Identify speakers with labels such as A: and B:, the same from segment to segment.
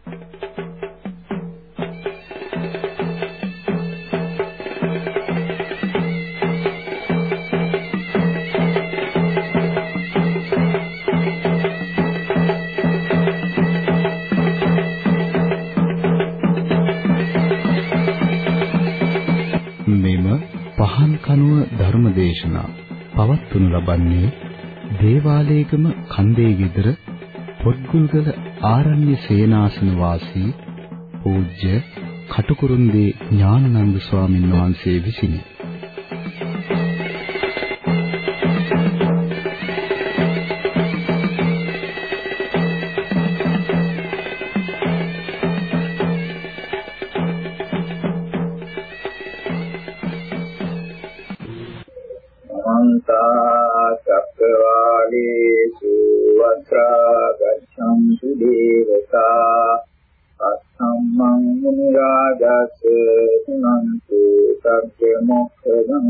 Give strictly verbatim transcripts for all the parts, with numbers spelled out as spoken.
A: ධර්මදේශනා පවත්වනු ලබන්නේ දේවාලේගම කන්දේ ගෙදර පොත්ගුල්ගල ආරණ්‍ය සේනාසන වාසී පූජ්‍ය කටුකුරුන්දී ඥානানন্দ ස්වාමීන් වහන්සේ විසිනි.
B: චක්කවාලේසු වත්‍රා ගච්ඡන්තු දේවතා අස්සම්මං මුනි රාජස් සුනන්තු සග්ග මොක්ඛදං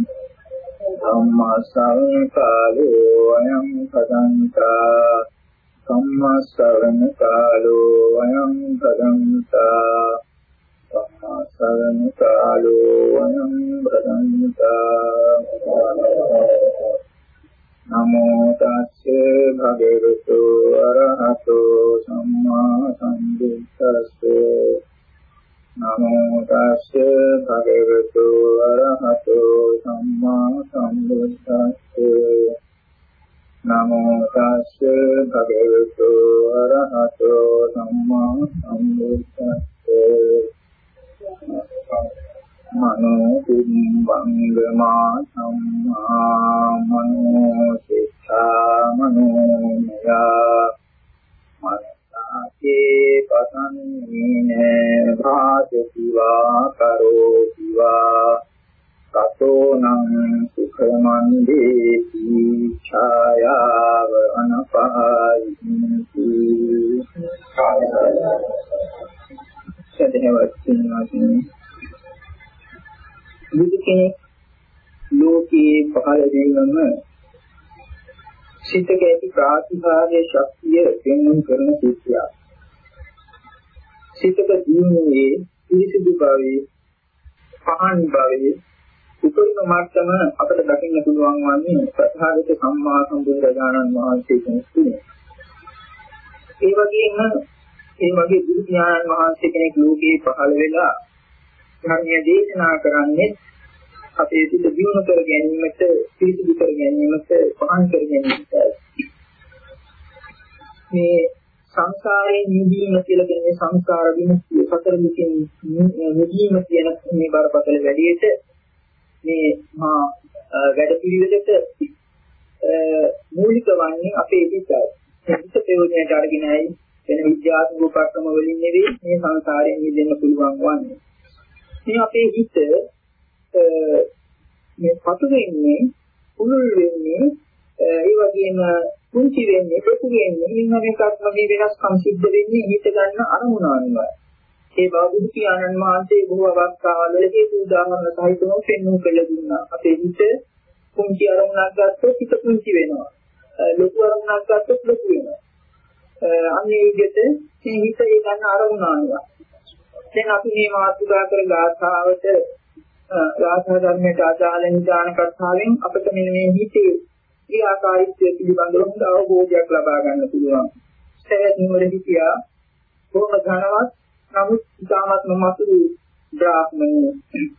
B: ධම්මස්සවන කාලෝ අයං කදන්තා ධම්මස්සවන කාලෝ අයං කදන්තා ධම්මස්සවන කාලෝ අයං කදන්තා නමෝ තස්සේ භගවතු අරහතෝ සම්මා සම්බුද්දස්සේ නමෝ තස්සේ භගවතු අරහතෝ සම්මා සම්බුද්දස්සේ නමෝ තස්සේ භගවතු අරහතෝ සම්මා සම්බුද්දස්සේ මනෝ කුම්භංගමා සම්මා මනෝ සිතා මනෝමයා මනසාචේ පසන්නේන භාසතිවා කරෝතිවා කතෝනං සුඛමන්දේති ඡායාව අනපායිති සදහවත් සිනාසිනි බුදු කෙනෙක් ලෝකේ පහළ වීමම සිතක ඇති ප්‍රාතිභාග්‍ය ශක්තිය පෙන්වන කරන සිත්යක්. සිතක ජීවනයේ පිරිසිදු භාවයේ පහන් භාවයේ උපරිම මට්ටම අපට දකින්න පුළුවන් වන්නේ ප්‍රථාගත සම්මා සම්බුදුරජාණන් වහන්සේ කෙනෙකුනේ. ඒ වගේම ඒ වගේ බුදු ඥානන් වහන්සේ කෙනෙක් ලෝකේ පහළ වෙලා ධර්මය දේශනා කරන්නේ අපේ සිත දියුණු කර ගැනීමට, පිරිසිදු කර ගැනීමට, පහන් කර ගැනීමට. මේ සංසාරේ නිදීම කියලා කියන්නේ සංසාර විමුක්තිය, සතර දුකින් නිදීම කියන මේ බරපතල වැඩේට මේ මහා වැඩපිළිවෙලට මූලික වන්නේ අපේ හිතයි. හිත ප්‍රයෝජනයට අරගෙනයි වෙන විද්‍යාත්මක උපක්‍රම වලින් නෙවෙයි මේ සංසාරයෙන් මිදෙන්න පුළුවන් වන්නේ. මේ අපේ හිත මේ පතු වෙන්නේ උනුල් වෙන්නේ ඒ වගේම කුංචි වෙන්නේ පොකු වෙන්නේ ඉන්න එකක් වගේ වෙනස්කම් සිද්ධ වෙන්නේ හිත ගන්න අරමුණ අනුවයි. ඒ බව බුදු පියාණන් වහන්සේ බොහෝ අවස්ථාවලදී උදාහරණ සහිතව පෙන්වු කළ දුන්නා. අපේ හිත කුංචි අරමුණක් ගත්තොත් හිත කුංචි වෙනවා. ලොකු අරමුණක් ගත්තොත් ලොකු වෙනවා. අන්නේ විදිහට මේ හිත ඒ ගන්න අරමුණ අනුවයි. දැන් අපි මේ මාතෘකා කර ගාථාවට ගාථා ධර්මයට අදාළ නිදාන කතාවෙන් අපිට මෙන්න මේ හිතේ ඒ ආකාරීත්වය පිළිබඳව හොඳ අවබෝධයක් ලබා ගන්න පුළුවන්. සෑහෙන නුවර හිතියා බොහොම ධනවත් නමුත් ඉතාමත් මසුරු බ්‍රාහ්මණය.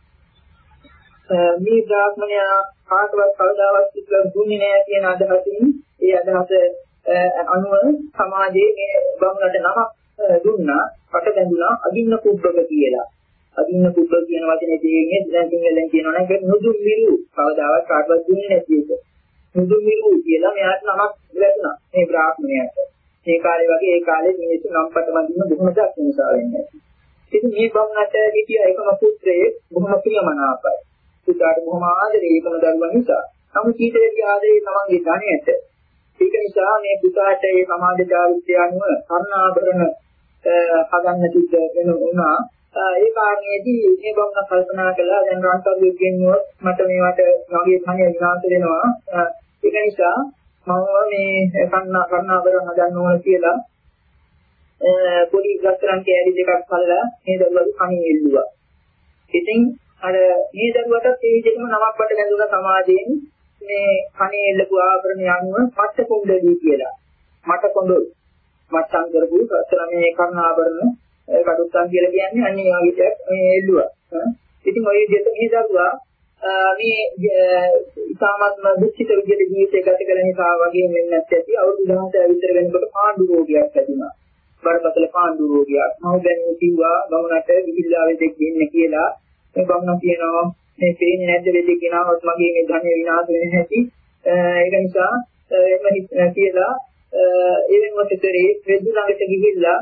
B: මේ බ්‍රාහ්මණයා කාටවත් කවදාවත් සිද්ධ දුන්නේ නැහැ කියන අදහසින් ඒ අදහස අනුව සමාජයේ මේ බමුණට නමක් දුන්නා, කට බැඳුනා අදින්න කුබ්බක කියලා. අදින්න කුබ්බක කියන වචනේ තේරෙන්නේ දැන් සිංහලෙන් කියනවා නම් ඒක නුදුම් මිරු. කවදාවත් කාටවත් දුන්නේ නැති එක. නුදුම් මිරු කියලා මෙයාට නමක් ලැබුණා මේ බ්‍රාහ්මණයාට. මේ කාලේ වගේ ඒ කාලේ මිනිස්සු නම්පට වඳින්න බොහොම දක්ෂ නිසා වෙන්නේ. ඉතින් මේ බමුණට හිටිය එකම පුත්‍රයෙක් බොහොම ප්‍රියමනාපයි. පුතාට බොහොම ආදරේ එකම දරුවා නිසා. නමුත් ඊටදී ආදරේ තමන්ගේ ධනයට. ඒක නිසා මේ පුතාට ඒ සමාජ චාරිත්‍රය අනුව කර්ණාභරණ හදන්න සිද්ධ වෙනුණා. ඒ කාරණේදී මේ බමුණ කල්පනා කළා දැන් රාන්තරුවෙක් ගෙන්නොත් මට මේවට මගේ ධනය විනාශ වෙනවා. ඒක නිසා මම මේ කර්ණා කර්ණාභරණ හදන්න ඕන කියලා පොඩි රත්තරන් කෑලි දෙකක් කල්ලා මේ දරුවාගේ කණේ එල්ලුවා. ඉතින් අර මේ දරුවටත් ඒ විදිහටම නමක් වට ගැඳුණා සමාජයෙන් මේ කණේ එල්ලපු ආභරණ යනුව මට කුණ්ඩලී කියලා. මට කොඬොල් මත්තම් කරපු රත්තරන් මේ කර්ණාභරණ කඩුත්තන් කියලා කියන්නේ අන්නේ වගේ මේ එල්ලුවා. ඉතින් ඔය විදිහට මේ දරුවා මේ ඉතාමත්ම දුක්ඛිත විදිහට ජීවිතය ගත කරන නිසා වගේ වෙන්නත් ඇති අවුරුදු දහසක් විතර වෙනකොට පාණ්ඩු රෝගයක් ඇතිවෙනවා. බරපතල පාණ්ඩු රෝගයක්. මම දැන් කිව්වා ගමනට ගිහිල්ලා වෙදෙක් ඉන්න කියලා. මේ ගමන කියනවා මේ පේන්නේ නැද්ද වෙදෙක් ගෙනාවොත් මගේ මේ ධනෙ විනාශ වෙන්නේ නැති. ඒක නිසා එන්න කියලා ඒ වෙනකොට කරේ වෙදු ළඟට ගිහිල්ලා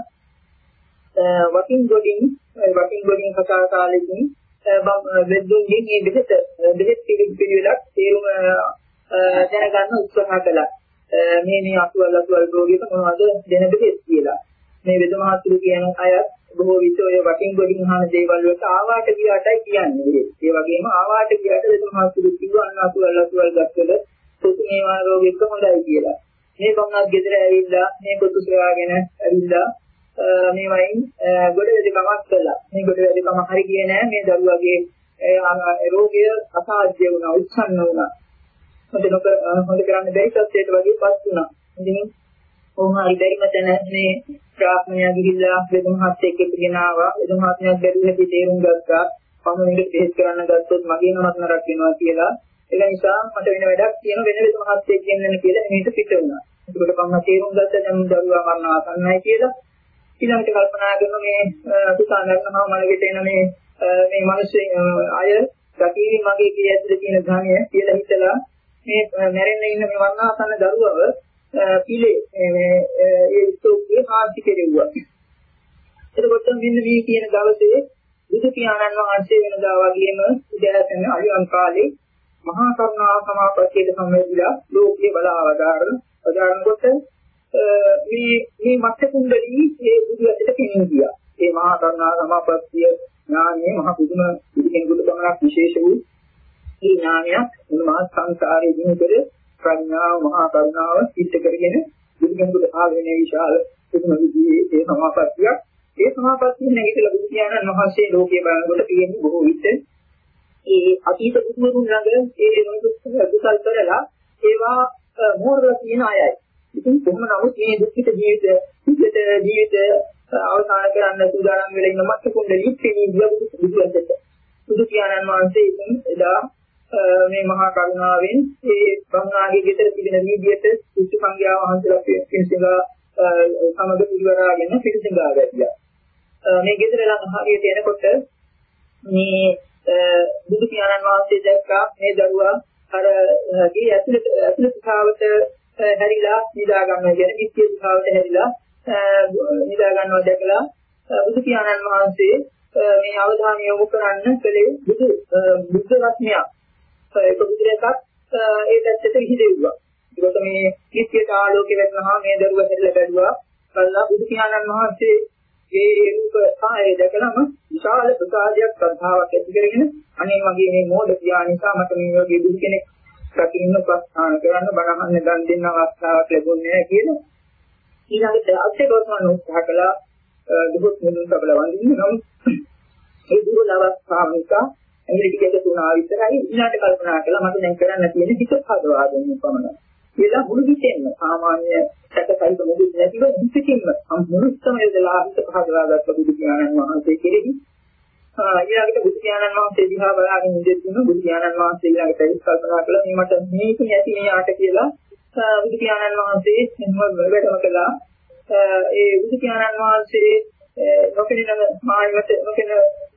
B: වටින් ගොඩින් වටින් ගොඩින් කතා කාලෙකින් වෙද්දුන්ගේ මේ බෙහෙත බෙහෙත් පිළිවෙලක් තේරුම දැනගන්න උත්සාහ කළා. මේ මේ අසුවල් අසුවල් රෝගීට මොනවද දෙන බෙහෙත් කියලා. මේ වෙද මහතුරු කියන අය බොහෝ විට ඔය වටින් ගොඩින් අහන දේවල් වලට ආවාට ගියාටයි කියන්නේ. ඒ වගේම ආවාට ගියාට වෙද මහතුරු කිව්වා අන්න අසුවල් අසුවල් ගත්තල සුතු මේවා රෝගෙක හොඳයි කියලා. මේ බම්නත් ගෙදර ඇවිල්ලා මේ පොතු සොයාගෙන ඇවිල්ලා මේ වයින් ගොඩ වෙදකමක් කළා. මේ ගොඩ වෙදකම හරි ගියේ නෑ. මේ දරුවගේ රෝගය අසාධ්‍ය වුණා, උත්සන්න වුණා. හොඳ නොකර හොඳ කරන්න බැරි තත්ත්වයකට වගේ පත් වුණා. ඉතින් කොහොම හරි බැරිම තැන මේ ප්‍රාඥා ගිහිල්ලා වෙද මහත්යෙක් එක්කගෙන ආවා. වෙද මහත්මයාත් බැරි හැටි තේරුම් ගත්තා. පමණකට බෙහෙත් කරන්න ගත්තොත් මගේ නමක් නරක වෙනවා කියලා. ඒක නිසා මට වෙන වැඩක් තියෙන වෙන වෙද මහත්යෙක් ගෙන්නන්න කියලා මේක පිට වුණා. ඒකට පමණ තේරුම් ගත්තා දැන් දරුවා මරණ ආසන්නයි කියලා. ඊළඟට කල්පනා කරන මේ පුතානරනවා මලගෙට එන මේ මේ මිනිස්සු අය ගතිවි මගේ කිය ඇතුලේ තියෙන ධානය කියලා හිතලා මේ මැරෙන්න ඉන්න මේ වර්ණාසන්න දරුවව පිළේ මේ ඒ ඉස්තෝපේ මාර්ති කෙරෙව්වා. එතකොට මෙන්න මේ කියන දවසේ බුදු පියාණන් වහන්සේ වෙනදා වගේම උදෑසන අලියන් කාලේ මහා කරුණා සමාපත්තියට සම්බන්ධලා ලෝකේ බලාවදාරන වදාරනකොට මේ මේ මත්ත කුණ්ඩලී මේ බුදු ඇතට කෙනෙක් ගියා. මේ මහා කරුණා සමාපත්තිය ඥානයේ මහ පුදුම පිළිගෙනගුණ ගමනක් විශේෂ වූ මේ ඥානයක් මහා සංසාරයේ දිනකර ප්‍රඥාව මහා කරුණාව සිද්ධ කරගෙන පිළිගෙනගුණ ආගෙන විශාල පුදුම විදිහේ ඒ සමාපත්තියක්. ඒ සමාපත්තිය නැගිටලා බුදු පියාණන් වහන්සේ ලෝකයේ බලනකොට තියෙන්නේ බොහෝ විට ඒ අතීත බුදුමුරුන් ළඟ ඒ දුසල් කරලා ඒවා මෝරලා තියෙන අයයි. ඉතින් කොහොම නමුත් මේ දුක්ඛිත ජීවිත දුක්ඛිත ජීවිත අවසන් කරන්න සූදානම් වෙලා ඉන්න මත් කුණ්ඩලී පිණි බුදුසසුනට බුදු පියාණන් වහන්සේ ඉතින් එදා මේ මහා කරුණාවෙන් ඒ බ්‍රහ්මනාගේ ගෙදර තිබෙන නීතියට සුසු සංඝයා වහන්සේලා පිළිසිඟා සමග පිළිවරාගෙන පිළිසිඟා ගැටියා. මේ ගෙදර ළඟ හරියට එනකොට මේ බුදු පියාණන් වහන්සේ දැක්කා මේ දරුවා අර ගේ ඇතුළත ඇතුළත භාවයට හැරිලා නිදා ගන්නවා කියන විත්‍ය භාවයට හැරිලා නිදා ගන්නවා දැකලා බුදු පියාණන් වහන්සේ මේ අවධානය යොමු කරන්න කලේ බුදු බුද්ධ රත්නයක් ඒක බුදුරෙක්ත් ඒ පැත්තට විහිදෙව්වා. ඒකට මේ විත්‍යයට ආලෝකය වෙනවා මේ දරුවා හැරිලා බැලුවා. කල්ලා බුදු පියාණන් වහන්සේ ඒ රූප සාය දැකලම විශාල ප්‍රසාදයක් ශ්‍රද්ධාවක් ඇති කරගෙන අනේ මගේ මේ මෝඩ පියා නිසා මට මේ වගේ බුදු කෙනෙක් රකින්න ප්‍රස්ථාන කරන්න බණහන්න දන් දෙන්න අවස්ථාවක් ලැබුණේ නැහැ කියලා ඊළඟට අත්දැකීම් උත්සාහ කළා. දුක මුදුන් කබල වඳින්න නම් ඒ දුර අවස්ථාව නිසා ඇඟිලි ටික තුනා විතරයි ඊළඟට කල්පනා කළා මට දැන් කරන්න තියෙන හිත හදවා ගැනීම පමණයි. කියලා මුළු හිතෙන්ම සාමාන්‍ය සැකසහිත මුදුන් නැතිව හිතකින්ම මුළුත්තම යදලා හිත හදවා ගත්ත බුදු පියාණන් වහන්සේ කෙරෙහි ඊළඟට බුදු පියාණන් වහන්සේ දිහා බලාගෙන ඉඳින්න බුදු පියාණන් වහන්සේ ඊළඟට ඒක කල්පනා කළා මේ මට මේක නැති මේ ආට කියලා බුදු පියාණන් වහන්සේ මොනවද වැඩම කළා. ඒ බුදු පියාණන් වහන්සේ නොකෙනන මායිමත නොකෙන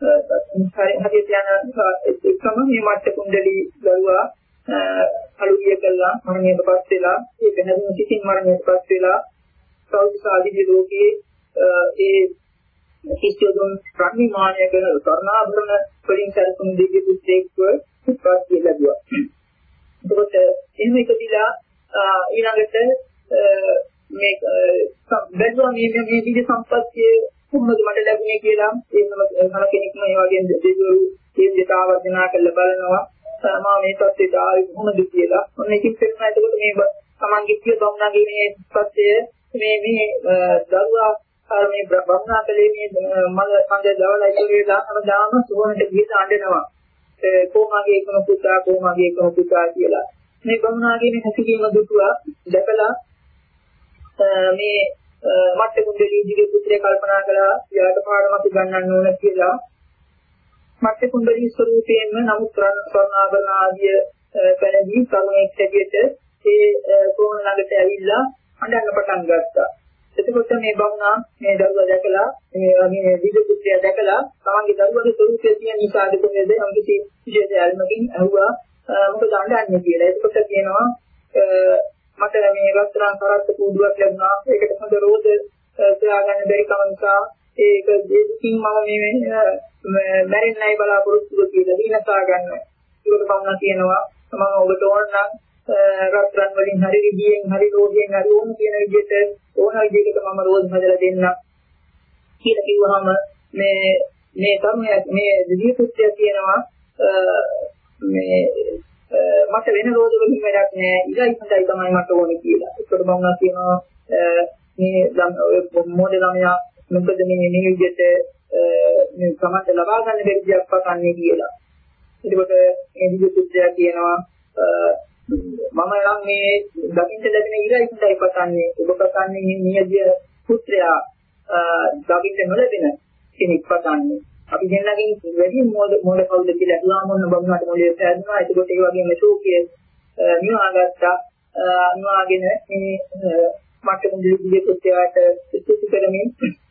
B: හරි හරි යන එකම මේ මට්ට කුණ්ඩලී දරුවා අලුවිය කළා මරණයටපත් වෙලා ඒ වෙනදුන සිටින් මරණයටපත් වෙලා සෞඛ්‍යාදී ලෝකයේ ඒ කිසියම් ප්‍රඥාමානය කරන කර්ණාභරණ වලින් සරසුන් දිව්‍ය පුත්‍රයෙක්ව උත්පත්ති ලැබුවා. එතකොට එහෙම එකදීලා ඊළඟට මේ බැලුවා මේ මේ විදිහ සම්පත්තිය කොහොමද මට ලැබුණේ කියලා ඒ හැම කෙනෙක්ම මේ වගේ දෙවිවරු දෙවියන්ට ආවර්ජනා කරලා බලනවා මම මේ සත්‍යයට ආවේ කොහොමද කියලා. ඔන්න ඉතින් පෙන්නන එතකොට මේ තමන්ගේ කිය බමුණාගේ මේ සත්‍යය මේ මේ දරුවා අර මේ බ්‍රහ්මනාකලේ මේ මල කඳ දවලා ඉතුරුේ දානම දාම සෝනට ගිහින් අඬනවා. කොමාගේ එකම පුතා කොමාගේ එකම පුතා කියලා. මේ බමුණාගේ මේ හැසිරීම දුටුවා දැකලා මේ මට්ට කුණ්ඩලී දිගේ පුත්‍රය කල්පනා කළා යාට පාඩමක් ගන්නන්න ඕන කියලා. මට්ට කුණ්ඩලී ස්වරූපයෙන්ම නමුත් ස්වර්ණාභරණ ආදිය පැනදී කරුණෙක් හැටියට ඒ කොහොම ළඟට ඇවිල්ලා අඬන්න පටන් ගත්තා. එතකොට මේ බමුණා මේ දරුවා දැකලා මේ මේ දිගේ පුත්‍රයා දැකලා තමන්ගේ දරුවාගේ ස්වරූපය තියෙන නිසා දෙකෙන්ද අම්කිසි විශේෂ ආල්මකින් අහුවා මොකද අඬන්නේ කියලා. එතකොට කියනවා මට මේ රත්තරන් කරත්ත කූඩුවක් ලැබුණා. ඒකට හොඳ රෝද සොයාගන්න බැරි කම නිසා ඒක දෙකින් මම මේ මැරෙන්නයි බලාපොරොත්තු කියලා දිනසා ගන්නවා. ඒකට බමුණා කියනවා මම ඔබට ඕන නම් රත්තරන් වලින් හරි රිදීෙන් හරි රෝදයෙන් හරි ඕන කියන විදිහට ඕන විදිහකට මම රෝද හදලා දෙන්නම් කියලා කිව්වහම මේ මේ තමයි මේ දිව්‍ය පුත්‍රය කියනවා මේ මට වෙන රෝද වලින් වැඩක් නෑ ඉරයි හොඳයි තමයි මට ඕනේ කියලා. ඒකට මම කියනවා මේ මොඩ ළමයා මොකද මේ මේ විදිහට මේ සමන්ත ලබා ගන්න බැරි දෙයක් පතන්නේ කියලා. එතකොට මේ දිව්‍ය පුත්‍රය කියනවා මම නම් මේ දකින්න ලැබෙන ඉරයි හොඳයි පතන්නේ ඔබ පතන්නේ මේ නියදිය පුත්‍රයා දකින්න නොලැබෙන කෙනෙක් පතන්නේ. අපි දෙන්නගෙන් වැඩි මොඩ මොඩ කවුද කියලා අහලා මොන බමුණාට මොලේ පැද්දුනා. ඒකට ඒ වගේම ශෝකයේ නිවාගත්තා. නිවාගෙන මේ මට මුදිලි පුත්‍රයාට ස්තුති කරමින්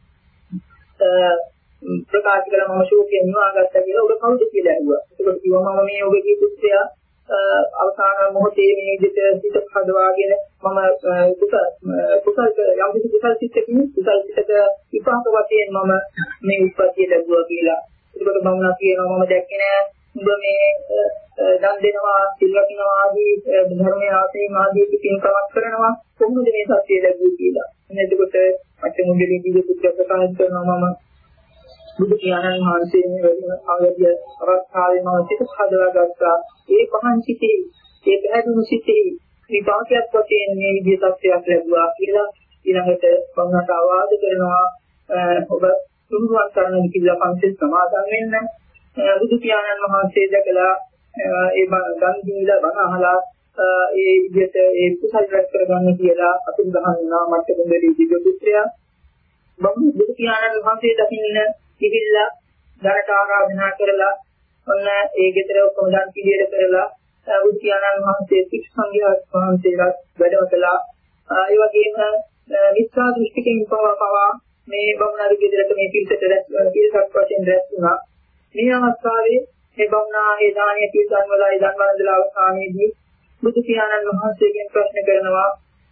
B: ප්‍රකාශ කළා මම ශෝකයේ නිවාගත්තා කියලා. ඔබ කවුද කියලා ඇහුවා. ඒකට කිව්වා මම මේ ඔබගේ පුත්‍රයා අවසාන මොහොතේ මේ විදිහට සිත හදවාගෙන මම කුසල කුසල යම් කිසි කුසල සිතකින් කුසල සිතක විපාක වශයෙන් මම මේ උත්පත්තිය ලැබුවා කියලා. ඒකට බමුණා කියනවා මම දැක්කේ නෑ ඔබ මේ දන් දෙනවා සිල් රකින්නවා ආදී ධර්මයේ ආසීම ආදී පින්කමක් කරනවා කොහොමද මේ සත්‍ය ලැබුවේ කියලා. එතකොට මට මුදලි දිවි පුත්‍ර ප්‍රකාශ කරනවා මම බුදු පියාණන් වහන්සේ මේ වැඩිම අවධිය අවස්ථාවේ මම සිත හදවා ගත්තා. ඒ පහන් සිටේ ඒ පැහැදුණු සිටේ විපාකයක් වශයෙන් මේ විදිහට සත්‍යයක් ලැබුවා කියලා ඊළඟට වුණාට ආවාද කරනවා ඔබ තුන්වන් කරන විදිහට පන්සල් සමාදන් වෙන්න. බුදු පියාණන් වහන්සේ දැකලා ඒ ගම් දීලා බණ අහලා ඒ විදිහට ඒ කුසල රැස් කරගන්න කියලා අපිට ගහනවා මට දෙන්නේ දිව්‍ය පුත්‍රයා. බුදු පියාණන් වහන්සේ දකින්න ඉවිල්ලා ධනට ආරාධනා කරලා ඔන්න ඒ ගෙදර ඔක්කොම දන් පිළියෙල කරලා බුදු පියාණන් වහන්සේ සික් සංඝයා වහන්සේලා වැඩවතලා ඒ වගේම මිත්‍යා දෘෂ්ටිකෙන් පවා මේ බමුණාගේ ගෙදරට මේ පිළිසෙට රැස් පිළිසක් වශයෙන් රැස් වුණා. මේ අවස්ථාවේ මේ බමුණා ඒ දානීය පිළිසන් වල ඒ දන් වන්දලා අවස්ථාවේදී බුදු පියාණන් වහන්සේගෙන් ප්‍රශ්න කරනවා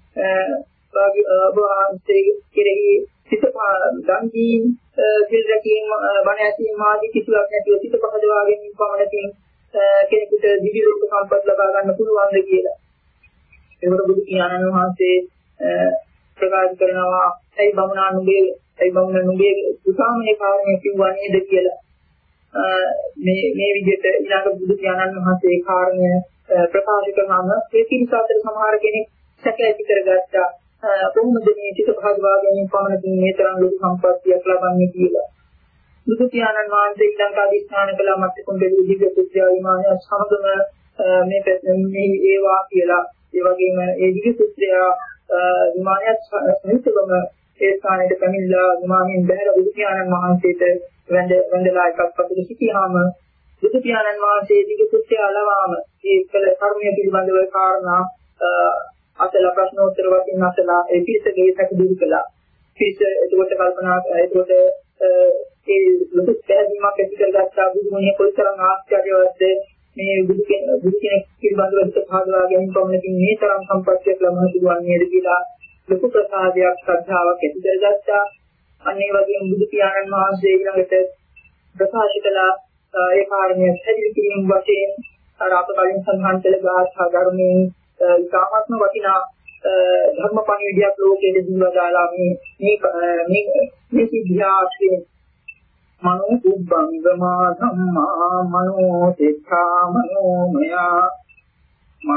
B: ඔබ වහන්සේ කෙරෙහි සිත දන් දීම සිල් රැකීම බණ ඇසීම ආදී කිසිවක් නැතිව සිත පහදවා ගැනීම පමණකින් කෙනෙකුට දිවි ලෝක සම්පත් ලබා ගන්න පුළුවන්ද කියලා. ඒකට බුදු පියාණන් වහන්සේ ප්‍රකාශ කරනවා ඇයි බමුණා නුඹේ ඇයි බමුණා නුඹේ උසාමනේ කාරණේ කිව්වා නේද කියලා. මේ මේ විදිහට ඊළඟ බුදු පියාණන් වහන්සේ කාරණය ප්‍රකාශ කරනම ඒ කිරිස අතර සමහර කෙනෙක් සැක ඇති කරගත්තා. කොහොමද මේ චිත භාගවා ගැනීම පමණකින් මේ තරම් ලොකු සම්පත්තියක් ලබන්නේ කියලා. බුදු පියාණන් වහන්සේ ඊළඟ අධිෂ්ඨාන කළා මත් කුණ්ඩලී දිව්‍ය පුත්‍රයා විමානය සමගම මේ මේ ඒවා කියලා. ඒ වගේම ඒ දිව්‍ය පුත්‍රයා විමානයත් සහිතවම ඒ ස්ථානයට පැමිණලා විමානයෙන් බැහැර බුදු පියාණන් වහන්සේට වැඳ වැඳලා එකක් අපිට සිටියාම බුදු පියාණන් වහන්සේ දිව්‍ය පුත්‍රයා ලවාම ඒ කළ කර්මය පිළිබඳව කාරණා අතලා ප්‍රශ්නෝත්තර වශයෙන් අතලා ඒ පිළිසගේ සැක දුරු කළා. පිළිස එතකොට කල්පනා එතකොට ඒ ලොකු පැහැදීමක් ඇති කරගත්තා බුදුමහේ කොයිතරම් ආශ්චර්යවත්ද මේ බුදු බුදු කෙනෙක් පිළිබඳව හිත පහදවා ගැනීම පමණකින් මේ තරම් සම්පත්තියක් ලබන්න පුළුවන් නේද කියලා ලොකු ප්‍රසාදයක් ශ්‍රද්ධාවක් ඇති කරගත්තා. අන්න ඒ වගේම බුදු පියාණන් වහන්සේ ඊළඟට ප්‍රකාශ කළා ඒ කාරණය පැහැදිලි කිරීම වශයෙන් අර අප කලින් සඳහන් කළ ගාථා ධර්මයේ ඉතාමත්ම වටිනා ධර්මපණිවිඩයක් ලෝකෙට දීලා දාලා මේ මේ මේ සිද්ධාශ්‍රේ මනෝ උබ්බංගමා ධම්මා මනෝ තේඛා මනෝමයා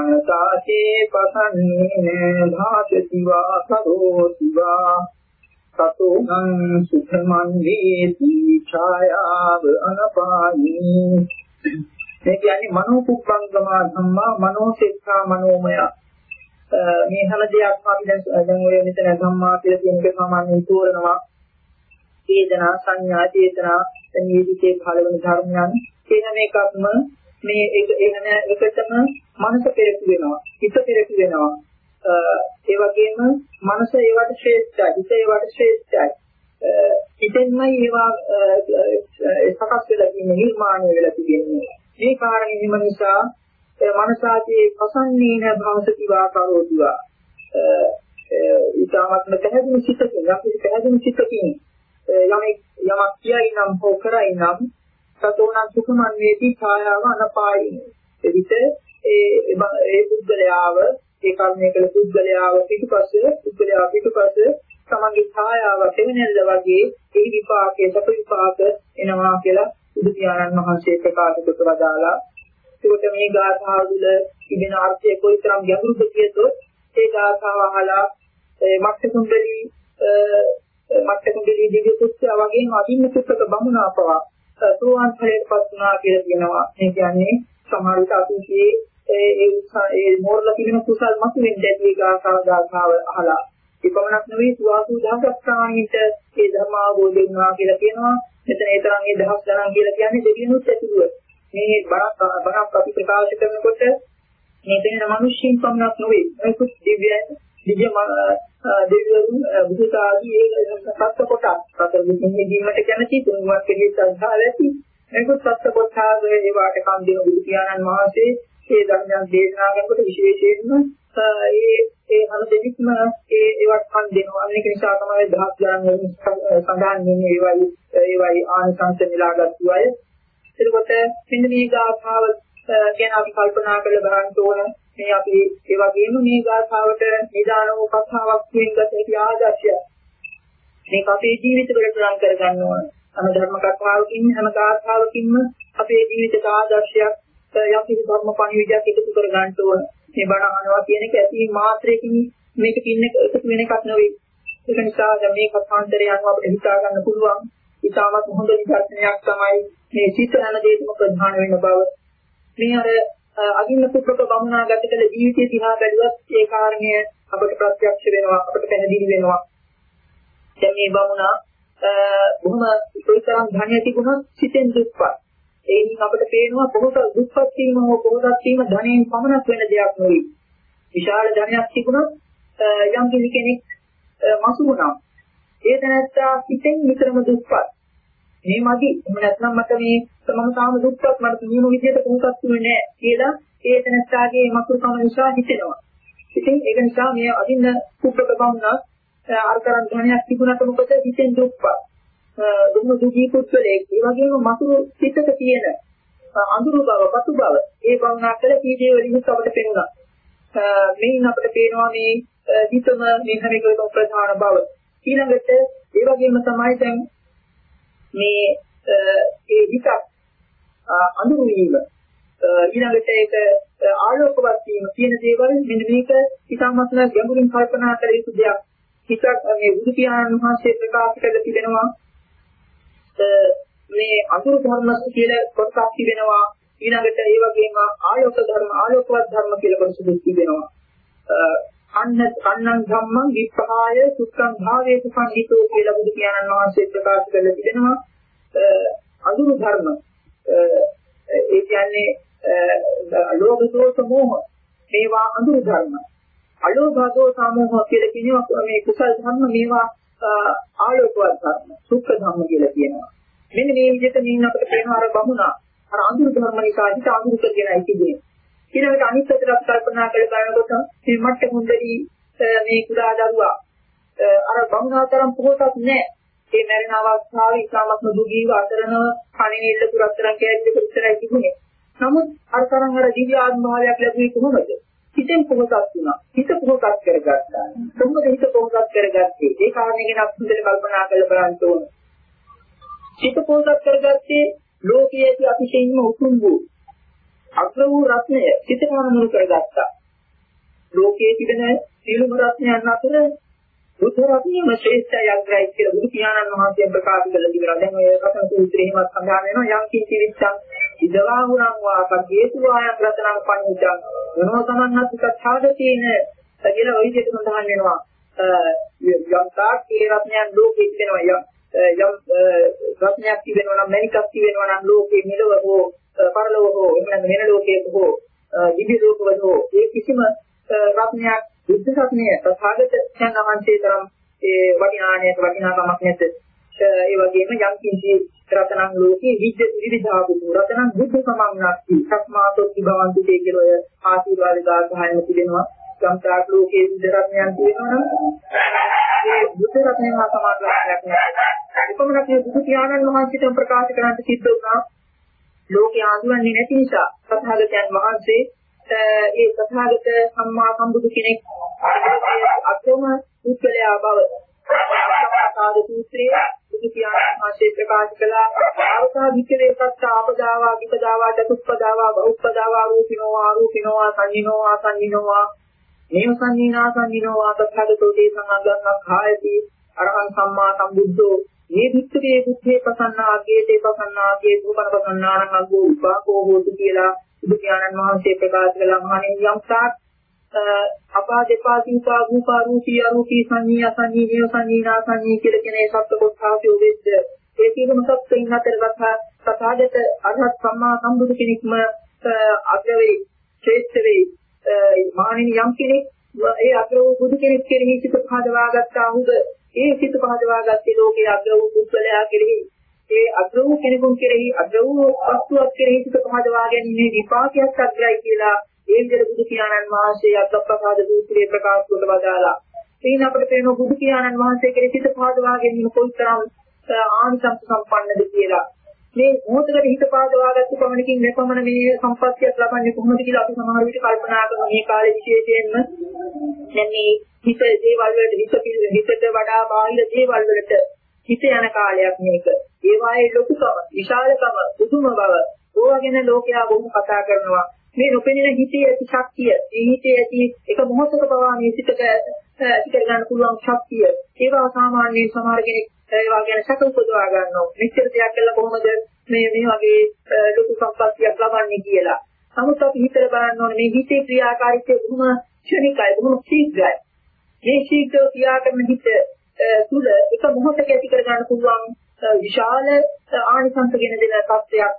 B: මනසාචේ පසන්නේ භාසතිවා සරෝතිවා සතෝ නං සුඛමන්දේති ඡායාව අනපානී. මේ කියන්නේ මනෝ කුප්පංගම ධම්මා මනෝ සෙක්ඛා මනෝමය. මේ හැම දෙයක්ම අපි දැන් දැන් ඔය මෙතන ධම්මා කියලා කියන එක සාමාන්‍යයෙන් තෝරනවා. වේදනා සංඥා චේතනා නිවිදිතේ පළවෙනි ධර්මයන් කියන මේකක්ම මේ එක එන එකටම මනස පෙරකු වෙනවා. හිත පෙරකු වෙනවා. ඒ වගේම මනස ඒවට ශ්‍රේෂ්ඨයි, හිත ඒවට ශ්‍රේෂ්ඨයි. හිතෙන්මයි ඒවා සකස් වෙලා තියෙන්නේ, නිර්මාණය වෙලා තියෙන්නේ. මේ කාරණේ හිම නිසා මනසාදී පසන්නේන භවසති වාකරෝතිවා. ඊටාත්ම පැහැදිලි සිතකින්, යම් පැහැදිලි සිතකින් යමෙක් යමක් කියයි නම් හෝ කරයි නම් සතෝනං සුඛමන්වේති ඡායාව අනපායින. එවිට ඒ ඒ පුද්ගලයාව ඒ කර්මයේ කළ පුද්ගලයාව පිටුපස පුද්ගලයා පිටුපස තමන්ගේ ඡායාව දෙවෙනෙල්ල වගේ ඒ විපාකයේ සප විපාක එනවා කියලා බුදු පියාණන් වහන්සේ ප්‍රකාශ කොට වදාලා. ඒකට මේ ගාථාව තුළ තිබෙන අර්ථය කොයිතරම් ගැඹුරුද කියතොත් ඒ ගාථාව අහලා ඒ මක්ඛකුණ්ඩලී මක්ඛකුණ්ඩලී දිව්‍ය පුත්‍රයා වගේම අදින්න පුත්‍රක බමුණා පවා සෝවාන් ඵලයට පත් වුණා කියලා කියනවා. මේ කියන්නේ සමහර විට අතීතයේ ඒ ඒ මෝරලා තිබෙන කුසල් මත වෙන්නේ ඇති ගාථාව ගාථාව අහලා. ඒ පමණක් නෙවෙයි සුවාසු දහසක් ප්‍රාණීන්ට ඒ ධර්ම අවබෝධ වෙනවා කියලා කියනවා. මෙතන ඒ තරම් ඒ දහස් ගණන් කියලා කියන්නේ දෙවියනුත් ඇතුළුව. මේ බරක් බරක් අපි ප්‍රකාශ කරනකොට මේ දෙන මිනිස්සුන් පමණක් නෙවෙයි මේක දිව්‍ය දිව්‍ය දෙවියන් බුදුතාවී ඒ සත්‍ය කොට සතර විසින් දීමට කැමති තුන්වත් කෙරෙහි සද්ධා ඇති මේක සත්‍ය කොටාද ඒ වාට කන් දෙන බුදු පියාණන් වහන්සේ ඒ ධර්මයන් දේශනා කරනකොට විශේෂයෙන්ම ඒ ඒ අනු දෙවිත්ම ඒ ඒවත් කන් දෙනවා. අනික නිසා තමයි දහස් ගණන් සඳහන් වෙන්නේ ඒවයි ඒවයි ආනිසංස නිලාගත්තු අය. එතකොට මෙන්න මේ ගාථාව ගැන අපි කල්පනා කරලා බලන්න ඕන. මේ අපි ඒ වගේම මේ ගාථාවට නිදාන වූ කතාවක් වෙනගත හැකි ආදර්ශය. මේක අපේ ජීවිතවලට ලං කර ගන්න ඕන. හැම ධර්ම කතාවකින් හැම ගාථාවකින්ම අපේ ජීවිතයට ආදර්ශයක් යම් ධර්ම පණිවිඩයක් එකතු කර ගන්න ඕන. මේ බණ අහනවා කියන එක ඇති මාත්‍රයකින් මේක කින්න එකතු වෙන එකක් නෙවෙයි. ඒක නිසා දැන් මේ කතාන්තරය අනුව අපිට හිතා ගන්න පුළුවන්. ඉතාමත් හොඳ විදර්ශනයක් තමයි මේ සිත යන දේම ප්‍රධාන වෙන බව. මේ අර අගින්න පුත්‍රක බමුණා ගත කළ ජීවිතය දිහා බැලුවත් ඒ කාරණය අපට ප්‍රත්‍යක්ෂ වෙනවා, අපට පැහැදිලි වෙනවා. දැන් මේ බමුණා බොහොම උපරිතරම් ධනිය තිබුණත් සිතෙන් දුක්පත්. ඒකින් අපට පේනවා බොහෝ දුක්පත් වීම හෝ බොහෝදක් වීම ධනෙන් පමණක් වෙන දෙයක් නෙවෙයි. විශාල ධනයක් තිබුණත් යම් කෙනෙක් මසු වුණා. ඒ තැනත්තා සිතෙන් විතරම දුක්පත්. මේ මදි. එහෙම නැත්නම් මට මේ මම තාම දුක්පත් මට නියම විදියට කොහොමවත් තුනේ නැහැ කියලා ඒ තැනත්තාගේ මසුකම නිසා හිතෙනවා. ඉතින් ඒක නිසා මේ අදින්න කුප්පක බවුණා අර්ථයන් ධනයක් තිබුණාට මොකද හිතෙන් දුක්පත්. දුක දුකී පුත්‍රලේ ඒ වගේම මසුරු සිතක තියෙන අඳුරු බව, පසු බව ඒ වුණා කළ කීදේ වලින් අපිට පේනවා. මේන් අපිට පේනවා මේ හිතම මේ හැම එකකම ප්‍රධාන බව. ඊළඟට ඒ වගේම තමයි දැන් මේ ඒ හිත අඳුරු වීම ඊළඟට ඒක ආලෝකවත් වීම කියන දේවල් මෙන්න මේක ඉතාමත්ම ගැඹුරින් කල්පනා කළ යුතු දෙයක්. හිතක් මේ බුදු පියාණන් වහන්සේ ප්‍රකාශ කළ තිබෙනවා මේ අඳුරු ධර්ම කියලා කොටසක් තිබෙනවා. ඊළඟට ඒ වගේම ආලෝක ධර්ම ආලෝකවත් ධර්ම කියලා කොටසක් තිබෙනවා. අන්න අන්නං ධම්මං විප්පහාය සුත්තං භාවේසු සංහිතෝ කියලා බුදු පියාණන් වහන්සේ ප්‍රකාශ කරලා තිබෙනවා. අඳුරු ධර්ම ඒ කියන්නේ ලෝභ දෝෂ මෝහ මේවා අඳුරු ධර්ම. අලෝභ දෝෂ මෝහ කියලා කියනවා මේ කුසල ධර්ම මේවා ආලෝකවත් ධර්ම සුඛ ධර්ම කියලා කියනවා. මෙන්න මේ විදිහට මින් අපිට පේනවා අර බමුණා අර අඳුරු ධර්ම නිසා හිත අඳුරු කරගෙනයි තිබුණේ. ඊළඟට අනිත් පැත්තට අපි කල්පනා කරලා බලනකොට මේ මට්ට මුන්දලී මේ කුඩා දරුවා අර බමුණාතරම් පොහොසත් නැහැ. ඒ මරණ අවස්ථාවේ ඉතාමත්ම දුගීව අතරනව කණිනෙල්ල පුරතරන් කැලේ විතරයි තිබුණේ. නමුත් අර තරම් අර දිව්‍ය ආත්මාවයක් ලැබුවේ කොහොමද? හිතෙන් පොහොසත් වුණා. හිත පොහොසත් කරගත්තා. කොහොමද හිත පොහොසත් කරගත්තේ? ඒ කාරණේ ගැන අපි හොඳට කල්පනා කරලා බලන්න ඕන. හිත පොහොසත් කරගත්තේ ලෝකයේදී අතිශයින්ම උතුම් වූ අග්‍ර වූ රත්නය හිතේම මුල් කරගත්තා. ලෝකයේ තිබෙන සියලුම රත්නයන් අතර බුද්ධ රත්නයම ශ්‍රේෂ්ඨයි අග්‍රයි කියලා බුදු පියාණන් වහන්සේ ප්‍රකාශ කළා කියලා. දැන් ඔය කතන සූත්‍රයේම සඳහන් වෙනවා යම් කිසි විස්සං ඉදවා වුණං වා කේතු ආයත් රතනං පඤ්ඤං වෙනෝ තමන්නත් කථාදතේන කියලා ඔය විදිහට සඳහන් වෙනවා. යම් තාක් ඒ රත්නයන් ලෝකෙ තිබෙනවා යම් යම් රත්නයක් තිබෙනවා නම් මණිකක් තිබෙනවා නම් ලෝකෙ මෙලව හෝ පරලොව හෝ එන්න වෙන ලෝකයක හෝ දිව්‍ය ලෝකවල හෝ ඒ කිසිම රත්නයක් බුද්ධ රත්නය තථාගත යනහන්සේ තරම් ඒ වටිනාණයට වටිනාකමක් නැත. ඒ වගේම යම් කිසි රතනං ලෝකේ විද්‍ය විවිධාපු රතනං බුද්ධ සමන්නාති සක්මාතෝ විභවන්ති කියලා ඔය ආශිර්වාද ගාථායම තිබෙනවා. යම් තාක් ලෝකයේ බුද්ධ රත්නයන් තියෙනවා නම් ඒ බුද්ධ රත්නයම සමානයක් නැහැ. උපමනක් මේ බුදු පියාණන් වහන්සේට ප්‍රකාශ කරන්න සිද්ධ වුණා. ලෝකේ ආඳුරන්නේ නැති නිසා තථාගතයන් වහන්සේ ඒ තථාගත සම්මා සම්බුදු කෙනෙක් අත්‍යවම උත්කලයා බව සාද සූත්‍රයේ බුදු පියාණන් වහන්සේ ප්‍රකාශ කළා. ආවසා විකලේ සත්‍ය ආපදාවා විපදාවා චතුප්පදාවා බෞප්පදාවා රූපිනෝවා රූපිනෝවා සංනිනෝවා සංනිනෝවා නේම සංනිනා සංනිනෝවා තථාගතෝ තේ සංගම්මක් කායති අරහං සම්මා සම්බුද්ධෝ මේ විච්ඡේ බුද්ධේ ප්‍රසන්නාගේ තේ ප්‍රසන්නාගේ භූපන ප්‍රසන්නානං අග්ගෝ උපාකෝ හෝතු කියලා බුදු පියාණන් වහන්සේ ප්‍රකාශ කළා. මහණෙනි යම් තාක් අපා දෙපා දීපා භූපා රූපී අරූපී සංඤී අසංඤී නේව සංඤීනා සංඤී කියලා කියන ඒ සත්‍ය කොටසාවේ උදෙද්ද ඒ සියලුම සත්‍යයන් අතර තථාගත අරහත් සම්මා සම්බුදු කෙනෙක්ම අග්‍රවේ ශ්‍රේෂ්ඨ වේ. මහණෙනි යම් කෙනෙක් ඒ අග්‍ර වූ බුදු කෙනෙක් කෙරෙහි සිත පහදවා ගත්තා වූද ඒ සිත පහදවා ගත්තේ ලෝකයේ අග්‍ර වූ පුද්ගලයා කෙරෙහි ඒ අග්‍ර වූ කෙනෙකුන් කෙරෙහි අග්‍ර වූ වස්තුවක් කෙරෙහි සිත පහදවා ගැනීමේ විපාකයක් අග්‍රයි කියලා ඒ විදිහට බුදු පියාණන් වහන්සේ අග්‍රප්‍රසාද සූත්‍රයේ ප්‍රකාශ කොට වදාලා. එයින් අපිට පේනවා බුදු පියාණන් වහන්සේ කෙරෙහි සිත පහදවා ගැනීම කොයිතරම් ආනිසංස සම්පන්නද කියලා. මේ මොහොතකට හිත පාදවාගත්තු පමණකින් මෙපමණ මේ සම්පත්තියක් ලබන්නේ කොහොමද කියලා අපි සමහර විට කල්පනා කරන මේ කාලේ විශේෂයෙන්ම දැන් මේ හිත දේවල් වලට හිත හිතට වඩා බාහිර දේවල් වලට හිත යන කාලයක් මේක. ඒ වායේ ලොකුකම, විශාලකම, උතුම බව ඕවා ගැන ලෝකයා බොහොම කතා කරනවා. මේ නොපෙනෙන හිතේ ඇති ශක්තිය, මේ හිතේ ඇති එක මොහොතක පවා මේ සිතට ඇති කර ගන්න පුළුවන් ශක්තිය. ඒවා සාමාන්‍යයෙන් සමහර කෙනෙක් ඒවා ගැන සැක උපදවා ගන්නවා. මෙච්චර දෙයක් කළා කොහොමද මේ මේ වගේ ලොකු සම්පත්තියක් ලබන්නේ කියලා. නමුත් අපි හිතලා බලන්න ඕනේ මේ හිතේ ක්‍රියාකාරීත්වය බොහොම ක්ෂණිකයි, බොහොම ශීඝ්‍රයි. මේ ශීඝ්‍ර ක්‍රියා කරන හිත තුළ එක මොහොතක ඇති කර ගන්න පුළුවන් විශාල ආනිසංස ගෙන දෙන තත්ත්වයක්.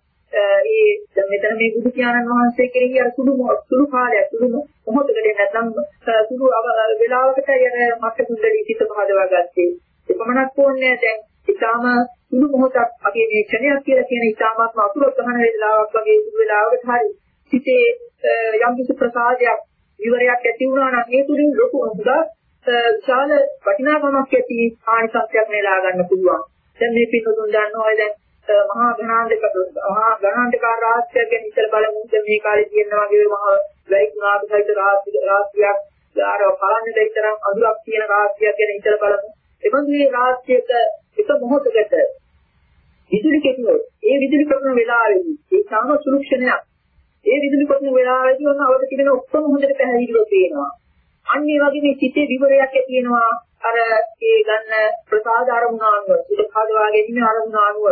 B: ඒ දැන් මෙතන මේ බුදු පියාණන් වහන්සේ කෙරෙහි අර සුළු සුළු කාලයක් සුළු මොහොතකට නැත්නම් සුළු වේලාවකට යන මත් කුණ්ඩලී සිත පහදවා ගත්තේ. එපමණක් ඕනේ දැන් ඊටාම සුළු මොහොතක් අපි මේ ක්ෂණයක් කියලා කියන ඊටාමත්ම අතුරු ගහන වේලාවක් වගේ සුළු වේලාවකට හරි සිතේ යම් කිසි ප්‍රසාදයක් විවරයක් ඇති වුණා නම් ඒ තුලින් ලොකු උදා විශාල වටිනාකමක් ඇති ආනිසංසයක් නෙලා ගන්න පුළුවන්. දැන් මේ පිටුතුන් දන්නවා දැන් මහා ගණාන්තක මහා ගණාන්තකාර රාජ්‍යයක් ගැන ඉතල බලමු. මේ කාලේ තියෙනවා වගේ මහා ලයික්නාත් සහිත රාජ්‍යයක් ආර පාලන දෙතරම් අඳුරක් තියෙන රාජ්‍යයක් ගැන ඉතල බලමු. එබඳු මේ රාජ්‍යයක එක මොහොතකට විදුලි කෙටුවොත් ඒ විදුලි කෙටුන වෙලාවේදී ඒ සාම සුරක්ෂණයක් ඒ විදුලි කෙටුන වෙලාවේදී වුණ අවද තිබෙන ඔක්කොම හොඳට පැහැදිලිව පේනවා. අන්න ඒ වගේ මේ සිතේ විවරයක් ඇති වෙනවා. අර ඒ ගන්න ප්‍රසාද අරමුණානුව ඒක හදවා ගැනීම අරමුණානුව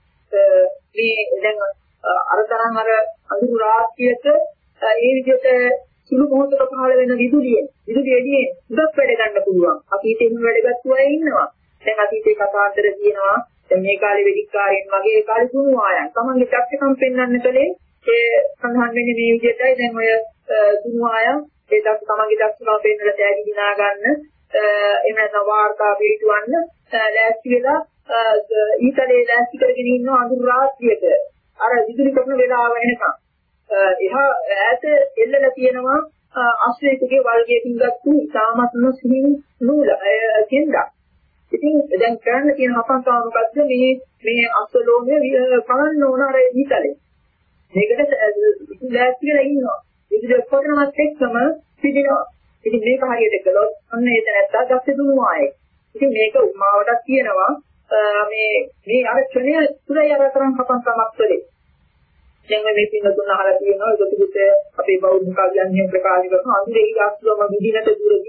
B: මේ දැන් අර තරම් අර අඳුරු රාත්‍රියක ඒ විදිහට සුළු මොහොතක පහළ වෙන විදුලිය විදුලිය එළියේ උඩක් වැඩ ගන්න පුළුවන්. අපි හිතෙන් වැඩගත්තු අය ඉන්නවා. දැන් අතීතේ කතාන්තර තියෙනවා. දැන් මේ කාලේ වෙදිකාරයන් වගේ ඒ කාලේ දුණු ආයන්. තමන්ගේ ත්‍ක්කම් පෙන්වන්න කලේ ඒ සඳහන් වෙන්නේ මේ විදිහටයි. දැන් ඔය දුණු ආයන් ඒ දක්ෂ තමන්ගේ දක්ෂකම පෙන්වලා තෑගි දිනා ගන්න එහෙම නැත්නම් වාර්තා පිළිතුවන්න ලෑස්ති වෙලා ඊතලේ ලෑස්ති කරගෙන ඉන්න අඳුරු රාත්‍රියක අර විදුලි කපන වෙලාව වෙනකම් එහා ඈත එල්ලලා තියෙනවා අශ්‍රේකගේ වල්ගයකින් ගත්තු ඉතාමත්ම සිහින් නූල කෙන්දා. ඉතින් දැන් කරන්න තියෙන හපන්තාව මොකද්ද මේ මේ අස්වලෝමය පලන්න ඕන අර ඊතලේ. මේකට ලෑස්ති වෙලා ඉන්නවා. විදුලි කොටනවත් එක්කම පිටිනවා. ඉතින් මේක හරියට කළොත් අන්න ඒ තැනත්තා දැක්ක දුණු ආයේ. ඉතින් මේක උමාවටක් කියනවා මේ මේ අර ක්ෂණය තුලයි අර තරම් හපන්තාවක් කළේ. දැන් මේ පින්නතුන් අහලා තියෙනවා ඒකට අපේ බෞද්ධ කවියන් ප්‍රකාශ කරන අඳුරේ ඉස්සුවම විදිනට දුරදී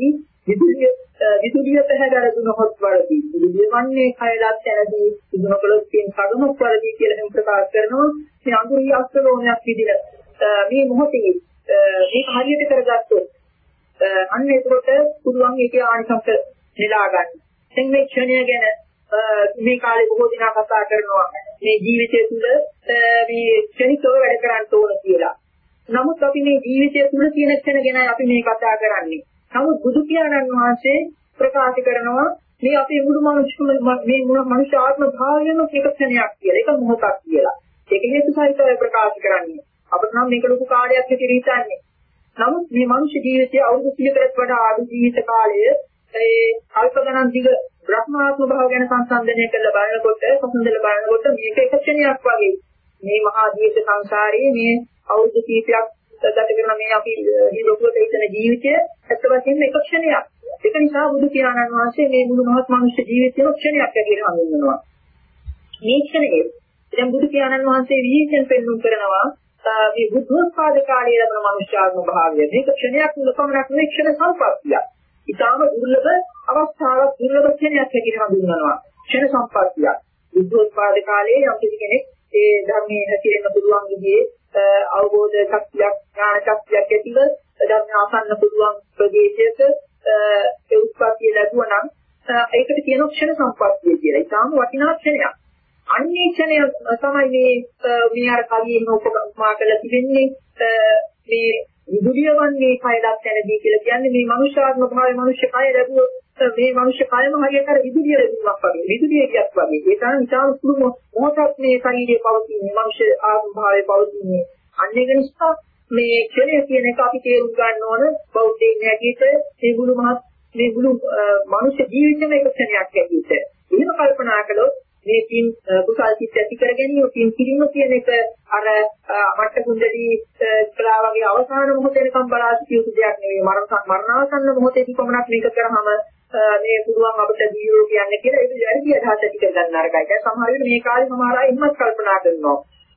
B: විදුලිය විදුලිය පැහැදලා දුනහොත් වලදී විදුලිය වන්නේ කයලත් යනදී දුනකොලොත් තියෙන කඩුණක් වලදී කියලා එහෙම ප්‍රකාශ කරනවා. මේ අඳුරිය අස්තලෝණයක් විදිහට මේ මොහොතේ මේක හරියට කරගත්තොත් අන්න ඒකට පුළුවන් ඒකේ ආනිසංස නෙලා ගන්න. දැන් මේ ක්ෂණය ගැන මේ කාලේ බොහෝ දිනා කතා කරනවා මේ ජීවිතය තුළ මේ ක්ෂණිකව වැඩ කරන්න ඕන කියලා. නමුත් අපි මේ ජීවිතය තුළ තියෙන ක්ෂණ ගැන අපි මේ කතා කරන්නේ. නමුත් බුදු පියාණන් වහන්සේ ප්‍රකාශ කරනවා මේ අපේ මුළු මනුෂ්‍ය මේ මුළු මනුෂ්‍ය ආත්ම භාවයම එක ක්ෂණයක් කියලා. ඒක මොහොතක් කියලා. ඒක හේතු සහිතව ප්‍රකාශ කරන්නේ. අපිට නම් මේක ලොකු කාලයක් හැටියට හිතන්නේ. නමුත් මේ මනුෂ්‍ය ජීවිතය අවුරුදු සියයකට වඩා අඩු ජීවිත කාලය ඒ අල්ප ගණන් දිග බ්‍රහ්මාත්ම භාව ගැන සංසන්දනය කරලා බලනකොට සම්සන්දනය බලනකොට මේක එක ක්ෂණයක් වගේ. මේ මහා ජීවිත සංසාරයේ මේ අවුරුදු කීපයක් ගත කරන මේ අපි මේ ලෝකවල ඉන්න ජීවිතය ඇත්ත වශයෙන්ම එක ක්ෂණයක්. ඒක නිසා බුදු පියාණන් වහන්සේ මේ මුළු මහත් මනුෂ්‍ය ජීවිතයම ක්ෂණයක් හැටියට හඳුන්වනවා. මේ ක්ෂණයේ දැන් බුදු පියාණන් වහන්සේ විශේෂයෙන් පෙන්වුම් කරනවා මේ බුද්ධෝත්පාද කාලයේ ලැබෙන මනුෂ්‍යාත්ම භාවය. මේක ක්ෂණයක් නෙවෙයි ක්ෂණ සම්පත්තිය. ඊටාම දුර්ලභ අවස්ථාවක් දුර්ලභ ක්ෂණයක් හැටියට හඳුන්වනවා. ක්ෂණ සම්පත්තිය. බුද්ධෝත්පාද කාලයේ යම් කෙනෙක් ඒ ධර්මයේ හැසිරෙන්න පුළුවන් විදිහේ අවබෝධ ශක්තියක් ඥාන ශක්තියක් ඇතිව ධර්ම ආසන්න පුළුවන් ප්‍රදේශයක ඒ උත්පත්තිය ලැබුවා නම් ඒකට කියන ක්ෂණ සම්පත්තිය කියලා. ඊටාම වටිනා ක්ෂණයක්. අන්නේ ක්ෂණය තමයි මේ මේ අර කලින් උපමා කරලා තිබෙන්නේ මේ විදුලිය වන්නේ කයලත් යනදී කියලා කියන්නේ මේ මනුෂ්‍යාත්ම භාවයේ මනුෂ්‍ය කය ලැබුවොත් මේ මනුෂ්‍ය කයම හරියට අර විදුලිය ලැබුණක් වගේ විදුලිය කියත් වගේ ඒ තරම් ඉතාම සුළු මොහොතක් මේ ශරීරයේ පවතින මනුෂ්‍ය ආත්ම භාවයේ පවතින අන්න ඒක නිසා මේ ක්ෂණය කියන එක අපි තේරුම් ගන්න ඕන බෞද්ධයන් හැටියට මේ මුළු මහත් මේ මුළු මනුෂ්‍ය ජීවිතේම එක ක්ෂණයක් හැටියට එහෙම කල්පනා කළොත් මේ තින් කුසල් සිත් ඇති කර ගැනීම තින් කිරීම කියන එක අර මට්ට කුණ්ඩලී කලා වගේ අවසාන මොහොතේකම් බලා සිටිය යුතු දෙයක් නෙවෙයි මරණ මරණාසන්න මොහොතේදී පමණක් මේක කරාම මේ පුළුවන් අපිට දීරෝ කියන්නේ කියලා ඒක වැරදි අදහස් ඇති කර ගන්න අරගයි. දැන් සමහර වෙලාවට මේ කාලේ සමහර අය ඉන්නත් කල්පනා කරනවා.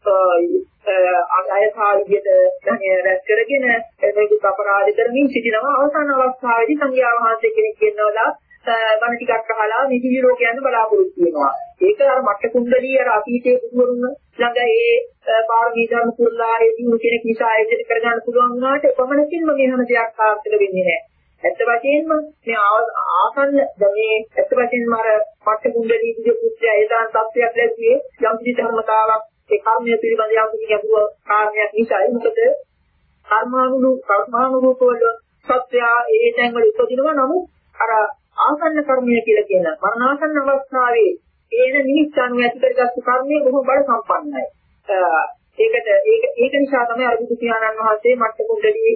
B: අය කාලියට ධනය රැස් කරගෙන මේක අපරාධ කරමින් සිටිනවා අවසාන අවස්ථාවේදී සංඝයා වහන්සේ කෙනෙක් කියනවා බණ ටිකක් අහලා නිදි විරෝ කියන්න බලාපොරොත්තු වෙනවා. ඒක අර මට්ට කුණ්ඩලී අර අතීතයේ පුදුරුන් ළඟ ඒ පාරමී ධර්ම පුරලා ඒ දිනු කෙනෙක් නිසා ඒක කරගන්න පුළුවන් වුණාට එපමණකින්ම මේ හැම දෙයක් සාර්ථක වෙන්නේ නැහැ. ඇත්ත වශයෙන්ම මේ ආසන්න මේ ඇත්ත වශයෙන්ම අර මට්ට කුණ්ඩලී විදිහේ පුත්‍රය ඒ තරම් තත්ත්වයක් ලැබුවේ යම් කිසි ධර්මතාවක් ඒ කර්මය පිළිබඳ යම් කිසි ගැඹුරු කාරණයක් නිසායි. මොකද කර්මානුරු කර්මානුරූපවල සත්‍ය ඒ තැන් වල උපදිනවා. නමුත් අර ආසන්න කර්මය කියලා කියන මරණාසන්න අවස්ථාවේ ඒන නිමිත්ත අනුව ඇති කරගත්තු කර්මය බොහෝ බල සම්පන්නයි. ඒකට ඒක ඒක නිසා තමයි අර බුදු පියාණන් වහන්සේ මට්ට කුණ්ඩලී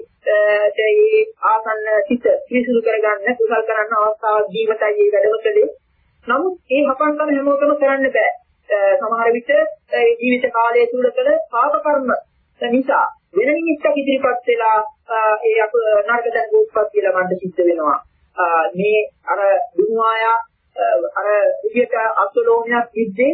B: ඒ ආසන්න සිත විසුරු කරගන්න කුසල් කරන්න අවස්ථාවක් දීමටයි මේ වැඩම කළේ. නමුත් ඒ හපන්කම හැමෝටම කරන්න බෑ. සමහර විට ඒ ජීවිත කාලය තුල කළ පාප කර්ම නිසා වෙන නිමිත්තක් ඉදිරිපත් වෙලා ඒ අප නරක දැන් උත්පත්ති ලබන්න සිද්ධ වෙනවා. මේ අර දුනුආය අර විදියට අසලෝණයක් විද්දේ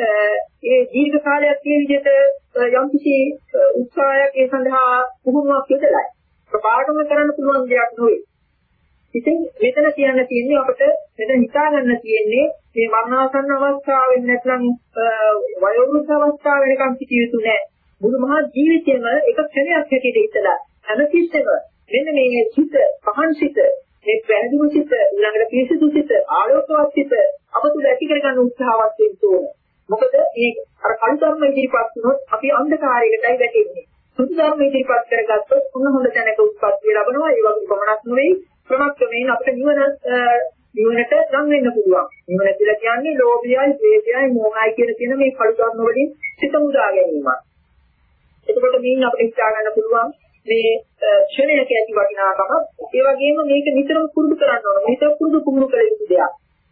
B: ඒ දීර්ඝ කාලයක් කියන විදිහට යම් කිසි උත්සාහයක් ඒ සඳහා පුහුණුවක් යොදලා ප්‍රපාඩම කරන්න පුළුවන් දෙයක් නෙවෙයි. ඉතින් මෙතන කියන්න තියෙන්නේ අපිට මෙතන හිතා ගන්න තියෙන්නේ මේ මරණාසන්න අවස්ථාවෙන් නැත්නම් වයෝවෘද්ධ අවස්ථාව වෙනකම් සිටිය යුතු නැහැ. මුළු මහා ජීවිතේම එක ක්ෂණයක් හැටියට ඉතලා හැමතිස්සෙම මෙන්න මේ සිත පහන් සිත මේ පැහැදිලි සිත ඊළඟට පිරිසිදු සිත ආලෝකවත් සිත අපතුල ඇති කරගන්න උත්සාහවත් වෙන්න ඕන. මොකද මේ අර කළු ධර්ම ඉදිරිපත් වුණොත් අපි අන්ධකාරයකටයි වැටෙන්නේ. සුදු ධර්ම ඉදිරිපත් කරගත්තොත් උන්න හොඳ තැනක උත්පත්ති ලැබෙනවා. ඒ වගේ පමණක් නෙවෙයි ක්‍රමක්‍රමයෙන් අපිට නිවන නිවනට ගම් වෙන්න පුළුවන්. නිවන කියලා කියන්නේ ලෝභයයි, ද්වේෂයයි, මෝහයයි කියන කියන මේ කළු ධර්ම වලින් සිත මුදා ගැනීමක්. එතකොට මේන් අපිට හිතා ගන්න පුළුවන් මේ ක්ෂණයක ඇති වටිනාකම. ඒ වගේම මේක නිතරම පුරුදු කරන්න ඕන. මේක පුරුදු පුහුණු කළ යුතු දෙයක්.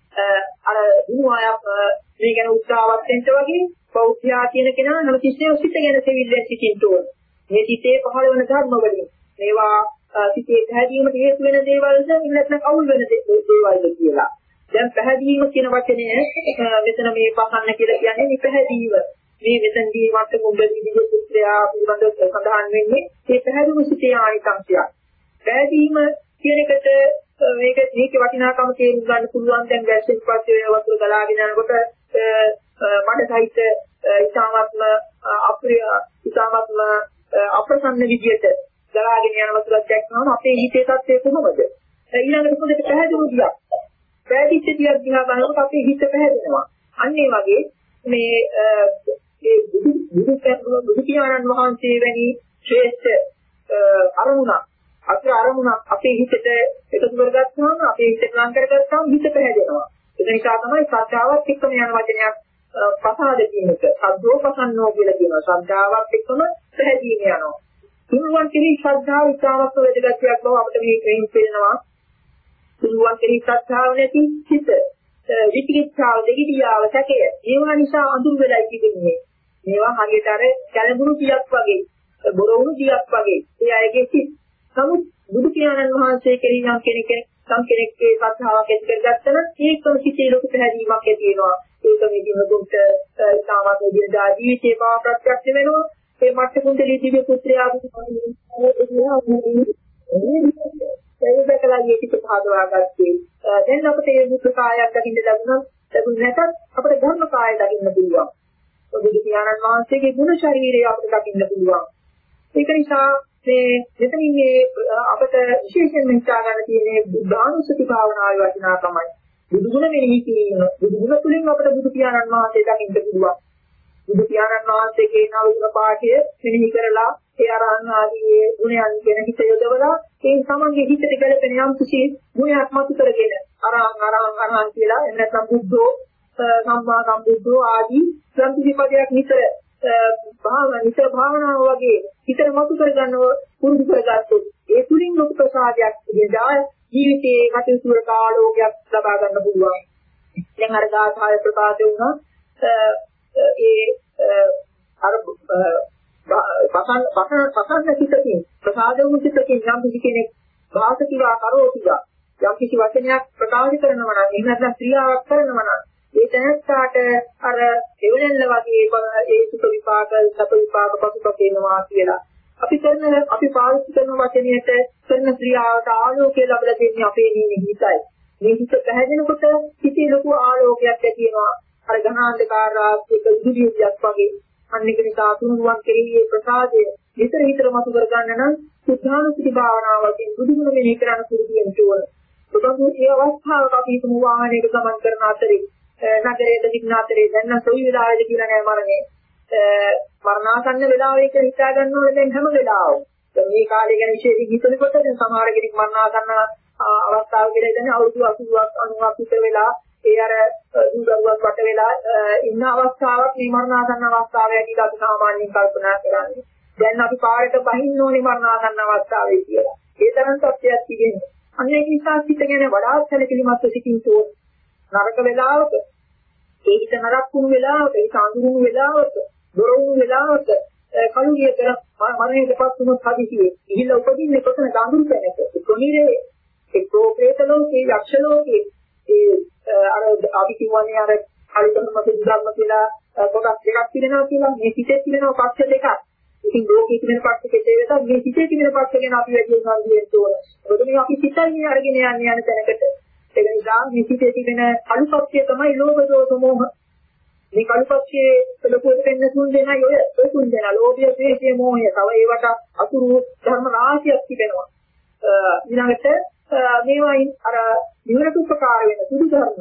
B: අර දුනුආය මේ ගැන උත්සාහවත් වෙන්න වගේ බෞද්ධයා කියන කෙනා නම් කිසිම සිත ගැන දෙවිල්ලෙන් සිටින්න ඕන. මේ සිතේ පහළ වෙන ධර්ම වලින් මේවා සිතේ පැහැදීමට හේතු වෙන දේවල්ද නැත්නම් අවුල් වෙන දේවල්ද කියලා. දැන් පැහැදීම කියන වචනය මෙතන මේ පහන්න කියලා කියන්නේ මේ පැහැදීම. මේ මෙතනදී වට කුඹලී විදිහේ පුත්‍රයා පිළිබඳව සඳහන් වෙන්නේ මේ පැහැදිලි සිතේ ආනිසංශය. පැහැදීම කියන එකට මේක මේකේ වටිනාකම තේරුම් ගන්න පුළුවන් දැන් වැස්සෙන් පස්සේ වතුර ගලාගෙන යනකොට මඩ සහිත ඉතාමත්ම අප්‍රිය ඉතාමත්ම අප්‍රසන්න විදියට ගලාගෙන යන වතුරක් දැක්කම අපේ හිතේ තත්ත්වය කොහොමද? ඊළඟට පොඩ්ඩක් පැහැදිලි දියක්. පැහැදිච්ච දියක් දිහා බලනකොට අපේ හිත පැහැදෙනවා. අන්න ඒ වගේ මේ ඒ බුදු බුදු පියාණන් වහන්සේ වැනි ශ්‍රේෂ්ඨ අරමුණක් අත්‍ය අරමුණක් අපේ හිතට එකතු කරගත්තාම අපේ හිත ලං කරගත්තාම හිත පැහැදෙනවා. ඒ නිසා තමයි ශ්‍රද්ධාවත් එක්කම යන වචනයක් ප්‍රසාද කියන එක. සද්දෝ පසන්නෝ කියලා කියනවා. ශ්‍රද්ධාවත් එක්කම පැහැදීම යනවා. තුන්වන් කෙරෙහි ශ්‍රද්ධාව ඉතාමත් වැදගත්යක් බව අපිට මේ ක්‍රේන් පේනවා. තුන්වන් කෙරෙහි ශ්‍රද්ධාව නැති හිත විචිකිච්ඡාව දෙගිඩියාව සැකය ඒවා නිසා අඳුර වෙලා ඉතින්නේ. මේවා හරියට අර කැළඹුණු පියක් වගේ බොරවුණු පියක් වගේ ඒ අයගේ සිත්. නමුත් බුදු පියාණන් වහන්සේ කෙරෙහි නම් කෙනෙක් සම් කෙනෙක්ගේ ශ්‍රද්ධාවක් ඇති කරගත්තා නම් ඒකම සිතේ ලොකු පැහැදීමක් ඇති වෙනවා. ඒක මේ දිනකට සාමාන්‍ය දිනදා ජීවිතේ බව ප්‍රත්‍යක්ෂ වෙනවා. ඒ මට්ට කුණ්ඩලී දිව්‍ය පුත්‍රයා ඒකකලා යෙටි පහදවා ගත්තේ. දැන් අපිට මේ බුද්ධ කායයක් දකින්න ලැබුණා. ලැබුණ නැතත් අපිට ධර්ම කාය දකින්න පුළුවන්. බුදු පියාණන් වහන්සේගේ ගුණ ශරීරය අපිට දකින්න පුළුවන්. ඒක නිසා මේ මෙතනින් මේ අපිට විශේෂයෙන් හිතා ගන්න තියෙන්නේ බුද්ධානුස්සති භාවනාවේ වටිනාකමයි. බුදු ගුණ මෙනෙහි කිරීම. බුදු ගුණ තුලින් අපිට බුදු පියාණන් වහන්සේ දකින්න පුළුවන්. බුදු පියාණන් වහන්සේගේ නවුන පාඨය මෙනෙහි කරලා ඒ අරහන් ආදී ගුණයන් ගැන හිත යොදවලා ඒ සමන්ගේ හිතට ගැලපෙන යම් කිසි ගුණයක් මතු කරගෙන අරහන් අරහන් අරහන් කියලා එන්න නැත්නම් බුද්ධෝ සම්මා සම්බුද්ධෝ ආදී සම්පූර්ණපදයක් නිතර භාවනා නිතර භාවනාව වගේ හිතට මතු කරගන්නව පුරුදු කරගත්තොත් ඒ තුලින් ලොකු ප්‍රසාදයක් දෙදා ජීවිතයේ කටයුතු වලට ආලෝකයක් ලබා ගන්න පුළුවන්. දැන් අර ගාථාය ප්‍රකාශ වුණා ඒ අර පසන් පසන් පසන් සිතකින් ප්‍රසාද වූ සිතකින් යම් කිසි කෙනෙක් භාෂිකවා කරෝතිවා යම් කිසි වචනයක් ප්‍රකාශ කරනවා නම් එහෙම නැත්නම් ක්‍රියාවක් කරනවා නම් ඒ තැනට අර එවලෙල්ල වගේ ඒ සුඛ විපාක සප විපාක පසුපස එනවා කියලා අපි කරන අපි පාවිච්චි කරන වචනයට කරන ක්‍රියාවට ආලෝකය ලැබලා දෙන්නේ අපේ නිවි හිතයි. මේ හිත පැහැදෙනකොට හිතේ ලොකු ආලෝකයක් ඇති වෙනවා. අර ඝනාන්ධකාරාත්මක විදුලියක් වගේ අනික නිසා තුනුරුවන් කෙරෙහි ප්‍රසාදය විතර විතර මතු කර ගන්න නම් සුද්ධානුස්සති භාවනාවකින් බුදුගුණ මෙහි කරන්න පුරුදු වෙන්න ඕන. ඔබගේ මේ අවස්ථාවක අපි හිතමු වාහනයක ගමන් කරන අතරේ නගරයේ දිග්න අතරේ දැන් නම් කොයි වෙලාවෙද කියලා නෑ මරණය. මරණාසන්න වෙලාවේ කියලා හිතා ගන්න ඕනේ දැන් හැම වෙලාවෙම. දැන් මේ කාලේ ගැන විශේෂයෙන් හිතනකොට දැන් සමහර කෙනෙක් මරණාසන්න අවස්ථාව කියලා දැන් අවුරුදු අසූවක් අනූවක් විතර වෙලා ඒ අර දුරුවක් වට වෙලා ඉන්න අවස්ථාවක් මේ මරණාසන්න අවස්ථාවේ ඇතිලා අපි සාමාන්‍යයෙන් කල්පනා කරන්නේ. දැන් අපි පාරට බහින්න ඕනේ මරණාසන්න අවස්ථාවේ කියලා. ඒ තරම් තත්ත්වයක් තිබෙනවා. අන්න ඒක නිසා සිත ගැන වඩාත් සැලකිලිමත්ව සිටින්න ඕන. නරක වෙලාවක ඒ හිත නරක වුණු වෙලාවක ඒ සාඳුරුණු වෙලාවක දොරුණු වෙලාවක කලුරිය කර මරණයට පත් වුණොත් හදිසියේ ගිහිල්ලා උපදින්නේ කොතන දඳුරු තැනක. කොණිරේ ඒ ප්‍රෝපේත ලෝකේ යක්ෂ ලෝකේ ඒ අර අපි කියවන්නේ අර කලිතම සිද්ධාර්ථ කියලා කොටස් දෙකක් තිබෙනවා කියලා මේ සිතේ තිබෙනවා පක්ෂ දෙකක්. ඉතින් ලෝකයේ තිබෙන පක්ෂ කෙසේ වෙතත් මේ සිතේ තිබෙන පක්ෂ ගැන අපි වැඩි උනන්දු වෙන්න ඕන. මොකද මේ අපි සිතයි අරගෙන යන්නේ යන තැනකට. ඒ නිසා මේ සිතේ තිබෙන අනුපත්‍ය තමයි ලෝභ දෝෂ මොහ. මේ කල්පක්ෂයේ ලෝකෙ වෙන්න තුන් දෙනයි ඔය ඔය තුන් දෙනා ලෝභය, ද්වේෂය, මෝහය. තව ඒවට අතුරු ධර්ම රාශියක් තිබෙනවා. ඊළඟට මේවායින් අර නිවනට උපකාර වෙන සුදු ධර්ම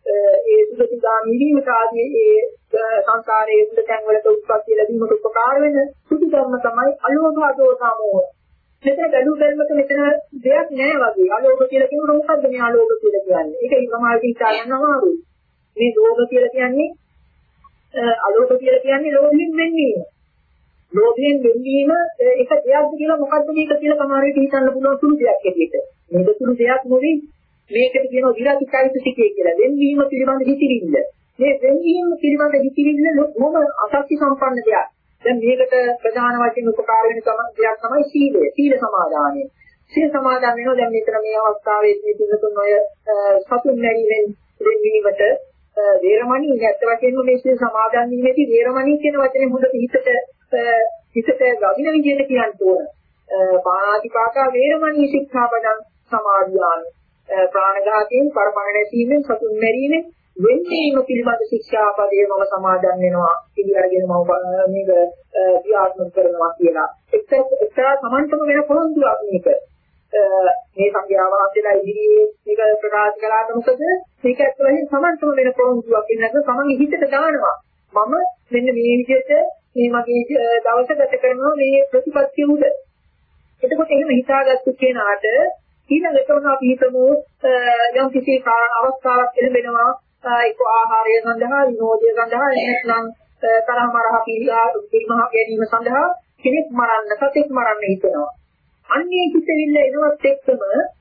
B: ඒ සුදුසුදාමී වීමට ආදී ඒ සංකාරයේ සුදුතන් වලට උත්පත්ති ලැබීමට උපකාර වෙන සුදු ධර්ම තමයි අලෝභ දෝෂ මොහ. මෙතන gadu ධර්මක මෙතන දෙයක් නෑ වගේ. අලෝභ කියලා කියනකොට මොකද්ද මේ අලෝභ කියලා කියන්නේ? ඒක සමාජික හිතා ගන්නවා අමාරුයි. මේ ලෝභ කියලා කියන්නේ අලෝභ කියලා කියන්නේ ලෝභයෙන් වෙන්වීම. ලෝභයෙන් වෙන්වීම එක දෙයක්ද කියලා මොකද්ද මේක කියලා සමහරවිට හිතන්න පුළුවන් සුළු දෙයක් ඇටියෙට. මේක සුළු දෙයක් නෙවෙයි. මේකට කියනවා විරාතිකායිසිකේ කියලා. වෙන්වීම පිළිබඳ හිතිරිල්ල. මේ වෙන්වීම පිළිබඳ හිතිරිල්ල මොම අසත්‍ය සම්පන්න දෙයක්. දැන් මේකට ප්‍රධාන වශයෙන් උපකාර වෙන දෙයක් තමයි සීලය. සීල සමාදානය. සීල සමාදන් වෙනවා දැන් මෙතන මේ අවස්ථාවේදී පිළිතුන් ඔය සතුන් නැරිලෙන් වෙන්වීමට වේරමණී නැත්ත වශයෙන්ම මේ සීල සමාදන් වීමේදී වේරමණී කියන වචනේ හොඳට හිතට හිතට ගවින විදිහට කියන්න ඕන. පාණාතිපාතා වේරමණී ශික්ෂාපදං සමාදියාමි. ප්‍රාණඝාතයෙන්, පරපණ නැසීමෙන්, සතුන් මැරීමෙන් වෙන්නේම පිළිබඳ ශික්ෂාපදයේ මම සමාදන් වෙනවා පිළිඅරගෙන මම මේක ක්‍රියාත්මක කරනවා කියලා. එක්තරා එක්තරා සමන්තම වෙන පොරොන්දුවක් මේක. මේ සංඝයා වහන්සේලා ඉදිරියේ මේක ප්‍රකාශ කළාට මොකද මේක ඇත්තටම සමන්තම වෙන පොරොන්දුවක් වෙනකන් තමන්ගේ හිතට දානවා. මම මෙන්න මේ විදිහට මේ මගේ දවස ගත කරනවා මේ ප්‍රතිපත්තිය උද. එතකොට එහෙම හිතාගත්තු කෙනාට ඊළඟට උන අපි හිතමු යම් කිසි අවස්ථාවක් ලැබෙනවා ඒක ආහාරය සඳහා විනෝදය සඳහා නැත්නම් තරහ මරහ පිළිමහ ගැනීම සඳහා කෙනෙක් මරන්න සතෙක් මරන්න හිතනවා. අන්නේ හිතෙවිල්ල එනවත් එක්කම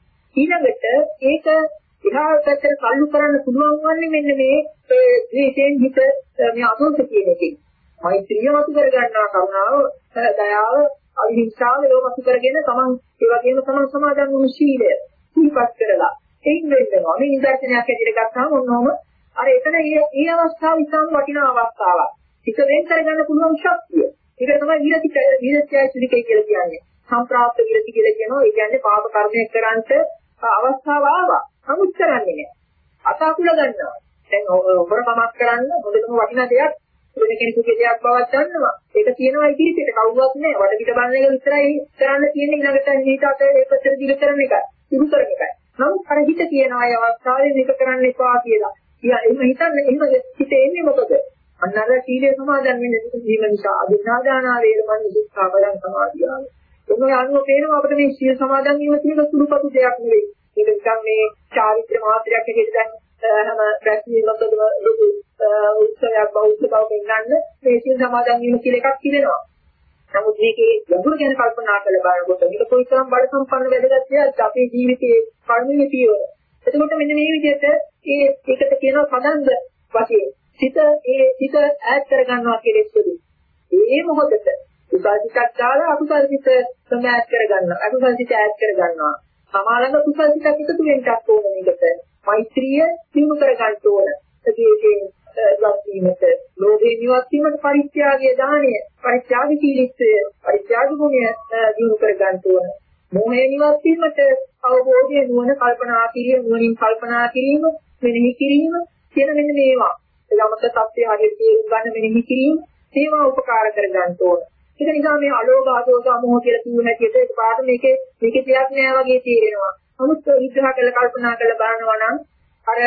B: ඊළඟට ඒක එහා පැත්තට කල්ලු කරන්න පුළුවන් වන්නේ මෙන්න මේ ද්වේෂයෙන් හිත මේ අදෝෂ කියන එකෙන්. මෛත්‍රිය වතු කර ගන්නවා කරුණාව, දයාව, අවිහිංසාව ඒවා වතු කරගෙන තමන් ඒ වගේම තමන් සමාදන් වුණු ශීලය සිහිපත් කරලා එයින් වෙන්නවා. මේ නිදර්ශනයක් ඇටියට ගත්තාම ඔන්නෝම අර එතන මේ මේ අවස්ථාව ඉතාම වටිනා අවස්ථාවක්. ඒක වෙන් කරගන්න පුළුවන් ශක්තිය. ඒක තමයි විරති විරතියයි සුලිකයි කියලා කියන්නේ. සම්ප්‍රාප්ත විරති කියලා කියනවා. ඒ කියන්නේ පාප කර්මයක් කරන්ට අවස්ථාව ආවා. නමුත් කරන්නේ නැහැ. අතාකුල ගන්නවා. දැන් ඔබරකමක් කරන්න හොඳටම වටිනා දෙයක් වෙන කෙනෙකුගේ දෙයක් බවක් ගන්නවා. ඒක කියනවා ඉදිරියට කවුරුවත් නැහැ. වඩ පිට බලන එක විතරයි කරන්න තියෙන්නේ. ඊළඟට හිතට ඒකතර දිල කරන එක. ඉරු කරන එකයි. නමුත් අර හිත කියනවා ඒ අවස්ථාවේ මේක කරන්න එපා කියලා. ඉතින් එහෙම හිතන්නේ එහෙම හිතේ එන්නේ මොකද? අන්න අර සීලය සමාදන් වෙන්න දීම නිසා අදිනාදානා වේරමණී සික්ඛාපදං සමාදියාව. එතකොට අනුව පේනවා අපිට මේ සීල සමාදන් වීම කියන සුළුපටු දෙයක් නෙවෙයි. ඒක නිකන් මේ චාරිත්‍ර මාත්‍රයක් හැටියට දැන් හැම ප්‍රශ්නයකටම ලොකු උත්සවයක් බෞද්ධ බව පෙන්වන්න මේ සීල සමාදන් වීම කියලා එකක් තිබෙනවා. නමුත් මේකේ ගැඹුරු ගැන කල්පනා කරලා බලනකොට මේක කොයිතරම් බල සම්පන්න වැදගත් දෙයක්ද අපේ ජීවිතයේ කර්මයේ පියවර. එතකොට මෙන්න මේ විදිහට ඒ ඒකට කියනවා සදන්ද වශයෙන් සිත ඒ සිත ඈඩ් කර ගන්නවා කියලා ඉස්සෙල්ලා. ඒ මොහොතේ කුසල් සිතක් දාලා අකුසල් සිත සමෑඩ් කර ගන්නවා. අකුසල් සිත ඈඩ් කර ගන්නවා. සමානව කුසල් සිතක් එකතු වෙන්නත් ඕන මේකට. මෛත්‍රිය දිනු කර ගන්න ඕන. ඒකේ ලක්ෂීමත ලෝභයෙන් ඉවත් වීමට පරිත්‍යාගය දාණය පරිත්‍යාගශීලීත්වය පරිත්‍යාග ගුණය දිනු කර ගන්න ඕන. මෝහයෙන් ඉවත් වීමට අවබෝධය නුවණ කල්පනා කිරීම නුවණින් කල්පනා කිරීම මෙනෙහි කිරීම කියන මෙන්න මේවා යමක තත්ත්වය හරියට තේරුම් ගන්න මෙනෙහි කිරීම ඒවා උපකාර කර ගන්න ඕන. ඒක නිසා මේ අලෝභ ආදෝෂ අමෝහ කියලා කියුව හැටියට ඒක පාඩ මේකේ මේකේ දෙයක් නෑ වගේ තේරෙනවා. නමුත් විග්‍රහ කරලා කල්පනා කරලා බලනවා නම් අර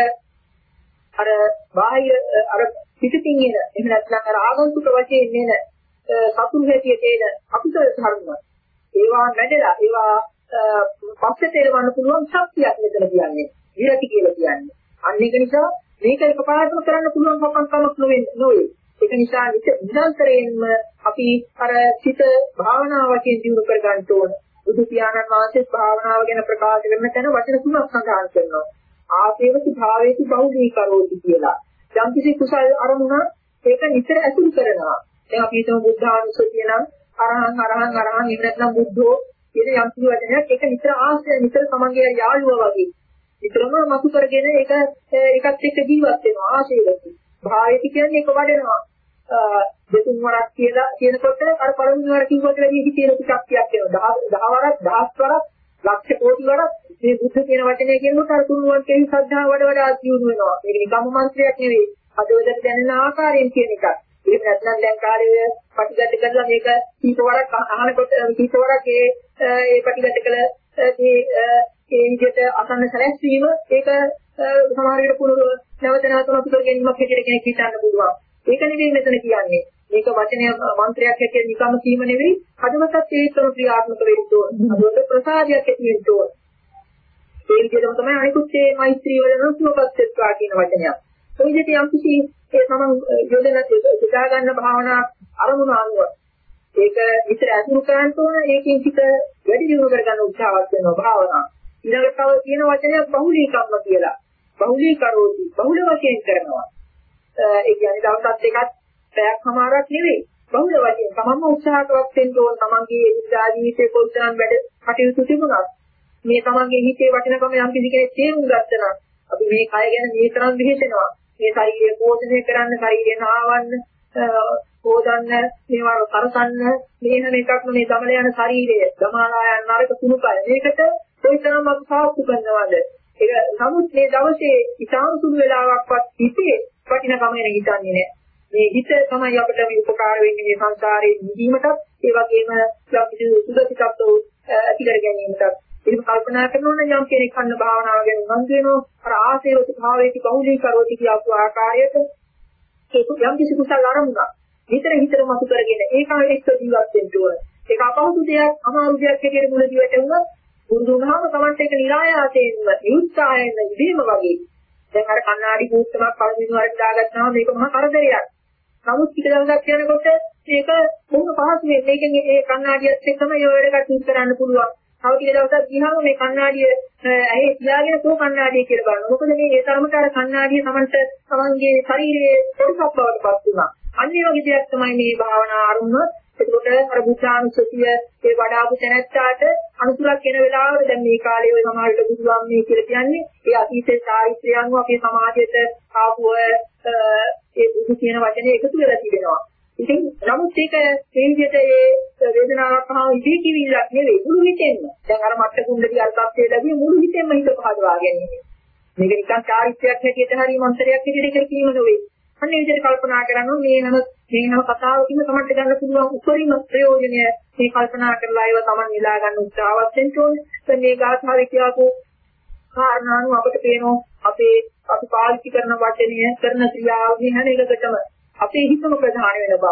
B: අර බාහිර අර පිටින් එන එහෙම නැත්නම් අර ආගන්තුක වශයෙන් එන සතුරු හැටියට එන අකුසල ධර්ම ඒවා වැඩලා ඒවා පස්සේ තේරවන්න පුළුවන් ශක්තියක් මෙතන කියන්නේ විරති කියලා කියන්නේ. අන්න ඒක නිසා මේක එකපාරටම කරන්න පුළුවන් කමක් නොවේ. ඒක නිසා නිරන්තරයෙන්ම අපි අර සිත භාවනා වශයෙන් දියුණු කර ගන්න ඕන. බුදු පියාණන් වහන්සේ භාවනාව ගැන ප්‍රකාශ කරන තැන වචන තුනක් සඳහන් කරනවා. ආසේවති භාවේති බහුලී කරෝති කියලා. යම් කිසි කුසල අරමුණ ඒක නිතර ඇසුරු කරනවා. දැන් අපි හිතමු බුද්ධානුස්සතිය නම් අරහං අරහං අරහං එහෙම නැත්නම් බුද්ධෝ කියන යම් කිසි වචනයක් ඒක නිතර ආශ්‍රය නිතර තමන්ගේ යාළුවා වගේ. නිතරම මතු කරගෙන ඒක එකත් එක්ක ජීවත් වෙනවා ආශේවති. භාවේති කියන්නේ ඒක වඩනවා. දෙතුන් වරක් කියලා කියනකොට අර පළවෙනි වර කිව්වට වැඩි හිතේ ලොකු ශක්තියක් එනවා. දහ වරක් දහස් වරක් ලක්ෂ කෝටි වරක් මේ බුද්ධ කියන වචනය කියනකොට අර තුන්වන් කෙරෙහි ශ්‍රද්ධාව වඩ වඩා දියුණු වෙනවා. මේක නිකම්ම මන්ත්‍රයක් නෙවෙයි. අදවලට දැනෙන ආකාරයෙන් කියන එකක්. ඒක නැත්නම් දැන් කාලේ ප්‍රතිගත කරලා මේක කීප වරක් අහනකොට කීප වරක් ඒ ඒ ප්‍රතිගත කළ ඒ ඒ විදිහට අසන්න සැලැස්වීම ඒක සමහර විට පුනර නැවත නැවත අපිට ගැනීමක් හැටියට කෙනෙක් හිතන්න පුළුවන්. ඒක නෙවෙයි මෙතන කියන්නේ. මේක වචනය මන්ත්‍රයක් හැටියට නිකම්ම කීම නෙවෙයි. හදවතත් ඒකම ක්‍රියාත්මක වෙන්න ඕන. හදවත ප්‍රසාදයක් ඇති වෙන්න ඕන. ඒ විදිහටම තමයි අනිකුත් මේ මෛත්‍රී වල නසුපස්සත්වා කියන වචනය. ඒ විදිහට යම් කිසි ඒ තමන් යොදන සිතා ගන්න භාවනා අරමුණ අනුව ඒක විතර අතුරු කරන්න ඕන. ඒකෙන් පිට වැඩි දියුණු කර ගන්න උත්සාහවත් වෙනවා භාවනා. ඊළඟට තව කියන වචනයක් බහුලීකම්ම කියලා. බහුලී කරෝති. බහුල වශයෙන් කරනවා. ඒ කියන්නේ දවසක් එකක් පැයක් සමාරක් නෙවෙයි. බහුල වශයෙන් තමන්ම උත්සාහවත් වෙන්න ඕන. තමන්ගේ ඉදිරි ජීවිතේ කොච්චරම් වැඩ කටයුතු තිබුණත් මේ තමන්ගේ හිතේ වටිනකම යම් කිසි කෙනෙක් තේරුම් ගත්තා නම් අපි මේ කය ගැන මේ තරම් විහිදෙනවා. මේ ශරීරය පෝෂණය කරන්න, ශරීරය නාවන්න, පෝදන්න, මේවා කරසන්න, මේ හැම එකක්ම මේ ගමල යන ශරීරය, ගමලා යන නරක කුණුකය. මේකට කොයිතරම් අපි සාක්ෂි කරනවද? ඒක නමුත් මේ දවසේ ඉතාම සුළු වෙලාවක්වත් හිතේ වටිනකම ගැන හිතන්නේ නැහැ. මේ හිත තමයි අපිට මේ උපකාර වෙන්නේ මේ සංසාරයේ නිදීමටත් ඒ වගේම යම් සුදුසුකම් ඇති කර ගැනීමටත්. ඒක කල්පනා කරනවා නම් යම් කෙනෙක් අන්න භාවනාව ගැන උනන්දු වෙනවා අර ආසේවති භාවයේදී බහුලීකරෝති කියපු ආකාරයට ඒක යම් කිසි කුසල ආරම්භයක් විතර හිතර මතු කරගෙන ඒකාවෙ එක්ක ජීවත් වෙන්න ඕන. ඒක අපහසු දෙයක් අමාරු දෙයක් හැටියට මුලදී වැටුණා බුදු වුණාම Tamante එක නිරායාසයෙන්ම නිඋත්සාහයෙන් ඉදීම වගේ. දැන් අර කන්නාඩි කූත්තමක් පළවෙනි වරට දාගත්තාම මේක මහා කරදරයක්. නමුත් ටික දවසක් යනකොට මේක බොහොම පහසුවෙන් මේකෙන් ඒ කන්නාඩියත් එක්කම ඒ වැඩකට උත් කරන්න පුළුවන්. තව ටික දවසක් ගියාම මේ කන්නාඩිය ඇහි තියාගෙන තෝ කන්නාඩිය කියලා බලනවා. මොකද මේ ඒ තරමට අර කන්නාඩිය Tamante තමන්ගේ ශරීරයේ කොටසක් බවට පත් වුණා. අන්න ඒ වගේ දෙයක් තමයි මේ භාවනා ආරම්භ. එතකොට අර බුද්ධානුස්සතිය ඒ වඩාපු තැනැත්තාට අනුසුරක් වෙන වෙලාවට දැන් මේ කාලේ ඔය සමාජයට බුදුන් මේ කියලා කියන්නේ ඒ අතීතයේ සාහිත්‍යය අනුව අපේ සමාජයට ආපු ඒ බුදු කියන වචනේ එකතු වෙලා තිබෙනවා. ඉතින් නමුත් ඒක මේ විදිහට ඒ වේදනාවක් පහව ඉදී කිවිලක් නෙවෙයි මුළු හිතෙන්ම. දැන් අර මට්ට කුණ්ඩදී අර තත්ත්වය ලැබී මුළු හිතෙන්ම හිත පහදවා ගැනීම. මේක නිකන් චාරිත්‍රයක් හැටියට හරි මන්ත්‍රයක් හැටියට කියලා කියීම නෙවෙයි. අන්න ඒ විදිහට කල්පනා කරනවා මේ නම මේ නම කතාවකින් තමයි ගන්න පුළුවන් උපරිම ප්‍රයෝජනය මේ කල්පනා කරලා ඒව Taman නිලා ගන්න උත්සාහවත් වෙන්න ඕනේ. දැන් මේ ගාථාවේ කියපු කාරණාණු අපිට පේනවා අපේ අපි පාවිච්චි කරන වචනය කරන ක්‍රියාව මේ හැම එකකටම අපේ හිතම ප්‍රධාන වෙන බව.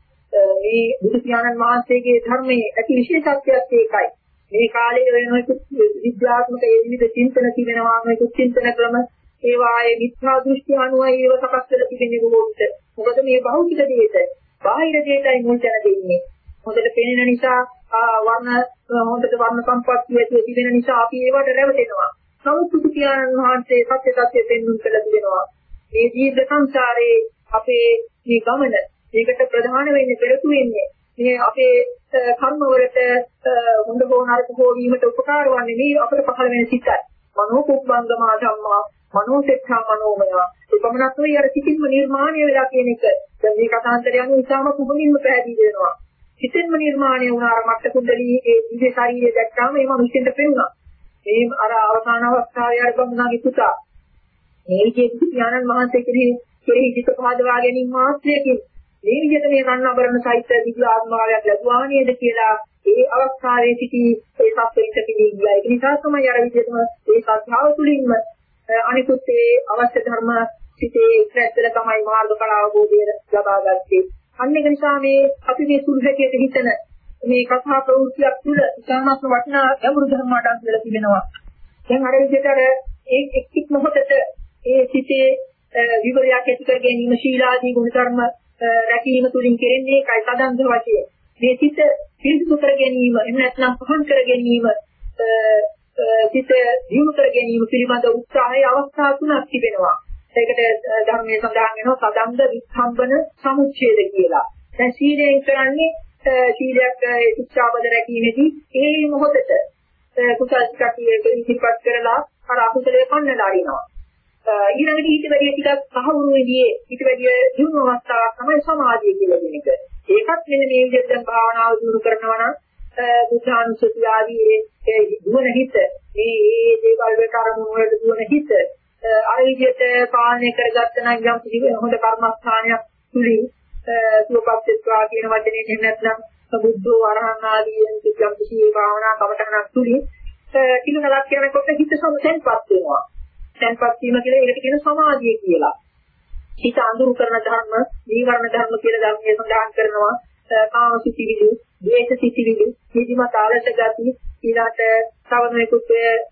B: මේ බුදු පියාණන් වහන්සේගේ ධර්මයේ ඇති විශේෂත්වයක් ඒකයි. මේ කාලේ වෙනකොට විද්‍යාත්මක ඒ විවිධ චින්තන තිබෙනවා මේ චින්තන ක්‍රම ඒවායේ මිත්‍යා දෘෂ්ටි අනුවයි ඒව සකස් කරලා තිබෙන්නේ බොහෝට. මොකද මේ භෞතික දේට, බාහිර දේටයි මුල් තැන දෙන්නේ. හොඳට පෙනෙන නිසා වර්ණ හොඳට වර්ණ සම්පත්තිය ඇති තිබෙන නිසා අපි ඒවට රැවටෙනවා. නමුත් බුදු පියාණන් වහන්සේ සත්‍ය සත්‍ය පෙන්වන්න කළ තිබෙනවා. මේ ජීවිත සංසාරේ අපේ මේ ගමන මේකට ප්‍රධාන වෙන්නේ පෙරතු වෙන්නේ මේ අපේ කර්ම වලට හොඳ හෝ නරක හෝ වීමට උපකාර වන්නේ මේ අපට පහළ වෙන සිතයි. මනෝ කුබ්බංගමා ධම්මා මනෝ සෙක්ඛා මනෝමය. ඒ පමණක් නෙවෙයි අර සිතින්ම නිර්මාණය වෙලා කියන එක. දැන් මේ කතාන්තරය අනුව ඉතාම කුබලින්ම පැහැදිලි වෙනවා. සිතින්ම නිර්මාණය වුණ අර මට්ට කුණ්ඩලී ඒ දිව්‍ය ශරීරය දැක්කම ඒම මිසෙන්ට පෙනුණා. මේ අර අවසාන අවස්ථාවේ අර බමුණාගේ පුතා මේ විදිහට ඥානන් වහන්සේ කෙරෙහි කෙරෙහි හිත පහදවා ගැනීම මාත්‍රයකින් මේ විදිහට මේ රණ්ණාභරණ සහිත දිව්‍ය ආත්මාවයක් ලැබුවා නේද කියලා ඒ අවස්ථාවේ සිටි ඒ සත්‍යිත පිළිගියා. ඒක නිසා තමයි අර විදිහටම ඒ සත්‍යාව තුළින්ම අනිකුත් ඒ අවශ්‍ය ධර්ම සිටේ ඉස්සෙල්ලා තමයි මාර්ගඵල අවබෝධය ලබා ගත්තේ. අන්න ඒක නිසා මේ අපි මේ සුළු හැටියට හිතන මේ කතා ප්‍රවෘත්තියක් තුළ ඉතාමත් වටිනා ගැඹුරු ධර්ම අඩංගු වෙලා තිබෙනවා. දැන් අර විදිහට අර ඒ එක් එක් මොහොතට ඒ සිටේ විවරයක් ඇති කර ගැනීම ශීලාදී ගුණ ධර්ම රැකීම තුළින් කෙරෙන්නේ ඒකයි සදන්ද වශයෙන්. මේ සිත පිරිසිදු කර ගැනීම එහෙම නැත්නම් පහන් කර ගැනීම සිත දියුණු කර ගැනීම පිළිබඳ උත්සාහයේ අවස්ථා තුනක් තිබෙනවා. ඒකට ධර්මයේ සඳහන් වෙනවා සදන්ද විස්තම්බන සමුච්ඡේද කියලා. දැන් සීලයෙන් කරන්නේ සීලයක් ශික්ෂාපද රැකීමේදී ඒ මොහොතට කුසල ටිකක් ඉතිපත් කරලා අර අකුසලයේ පන්නලා අරිනවා. ඊළඟට ඊට වැඩි ටිකක් සහවුරු වෙදී ඊට වැඩි දියුණු අවස්ථාවක් තමයි සමාධිය කියලා කියන එක. ඒකත් මෙන්න මේ විදිහට දැන් භාවනාව දියුණු කරනවා නම් බුද්ධානුස්සතිය ආදී ඒ දුවන හිත මේ ඒ දේවල් වලට අරමුණු වලට දුවන හිත අර විදිහට පාලනය කරගත්ත නම් යම් කිසි හොඳ කර්මස්ථානයක් තුලින් සුවපත්ත්වා කියන වචනේ එහෙම නැත්නම් බුද්ධෝ අරහං ආදී යම් කිසි භාවනා කමඨහනක් තුලින් කිලුණලක් යනකොට හිත සමතෙන්පත් වෙනවා. තැන්පත් වීම කියලා ඒකට කියන සමාධිය කියලා. හිත අඳුරු කරන ධර්ම, නීවරණ ධර්ම කියලා ධර්මයේ සඳහන් කරනවා. කාමසිතිවිලි, ද්වේෂසිතිවිලි, නිදිමත ආලස ගති, ඊළාට සවනේකුත්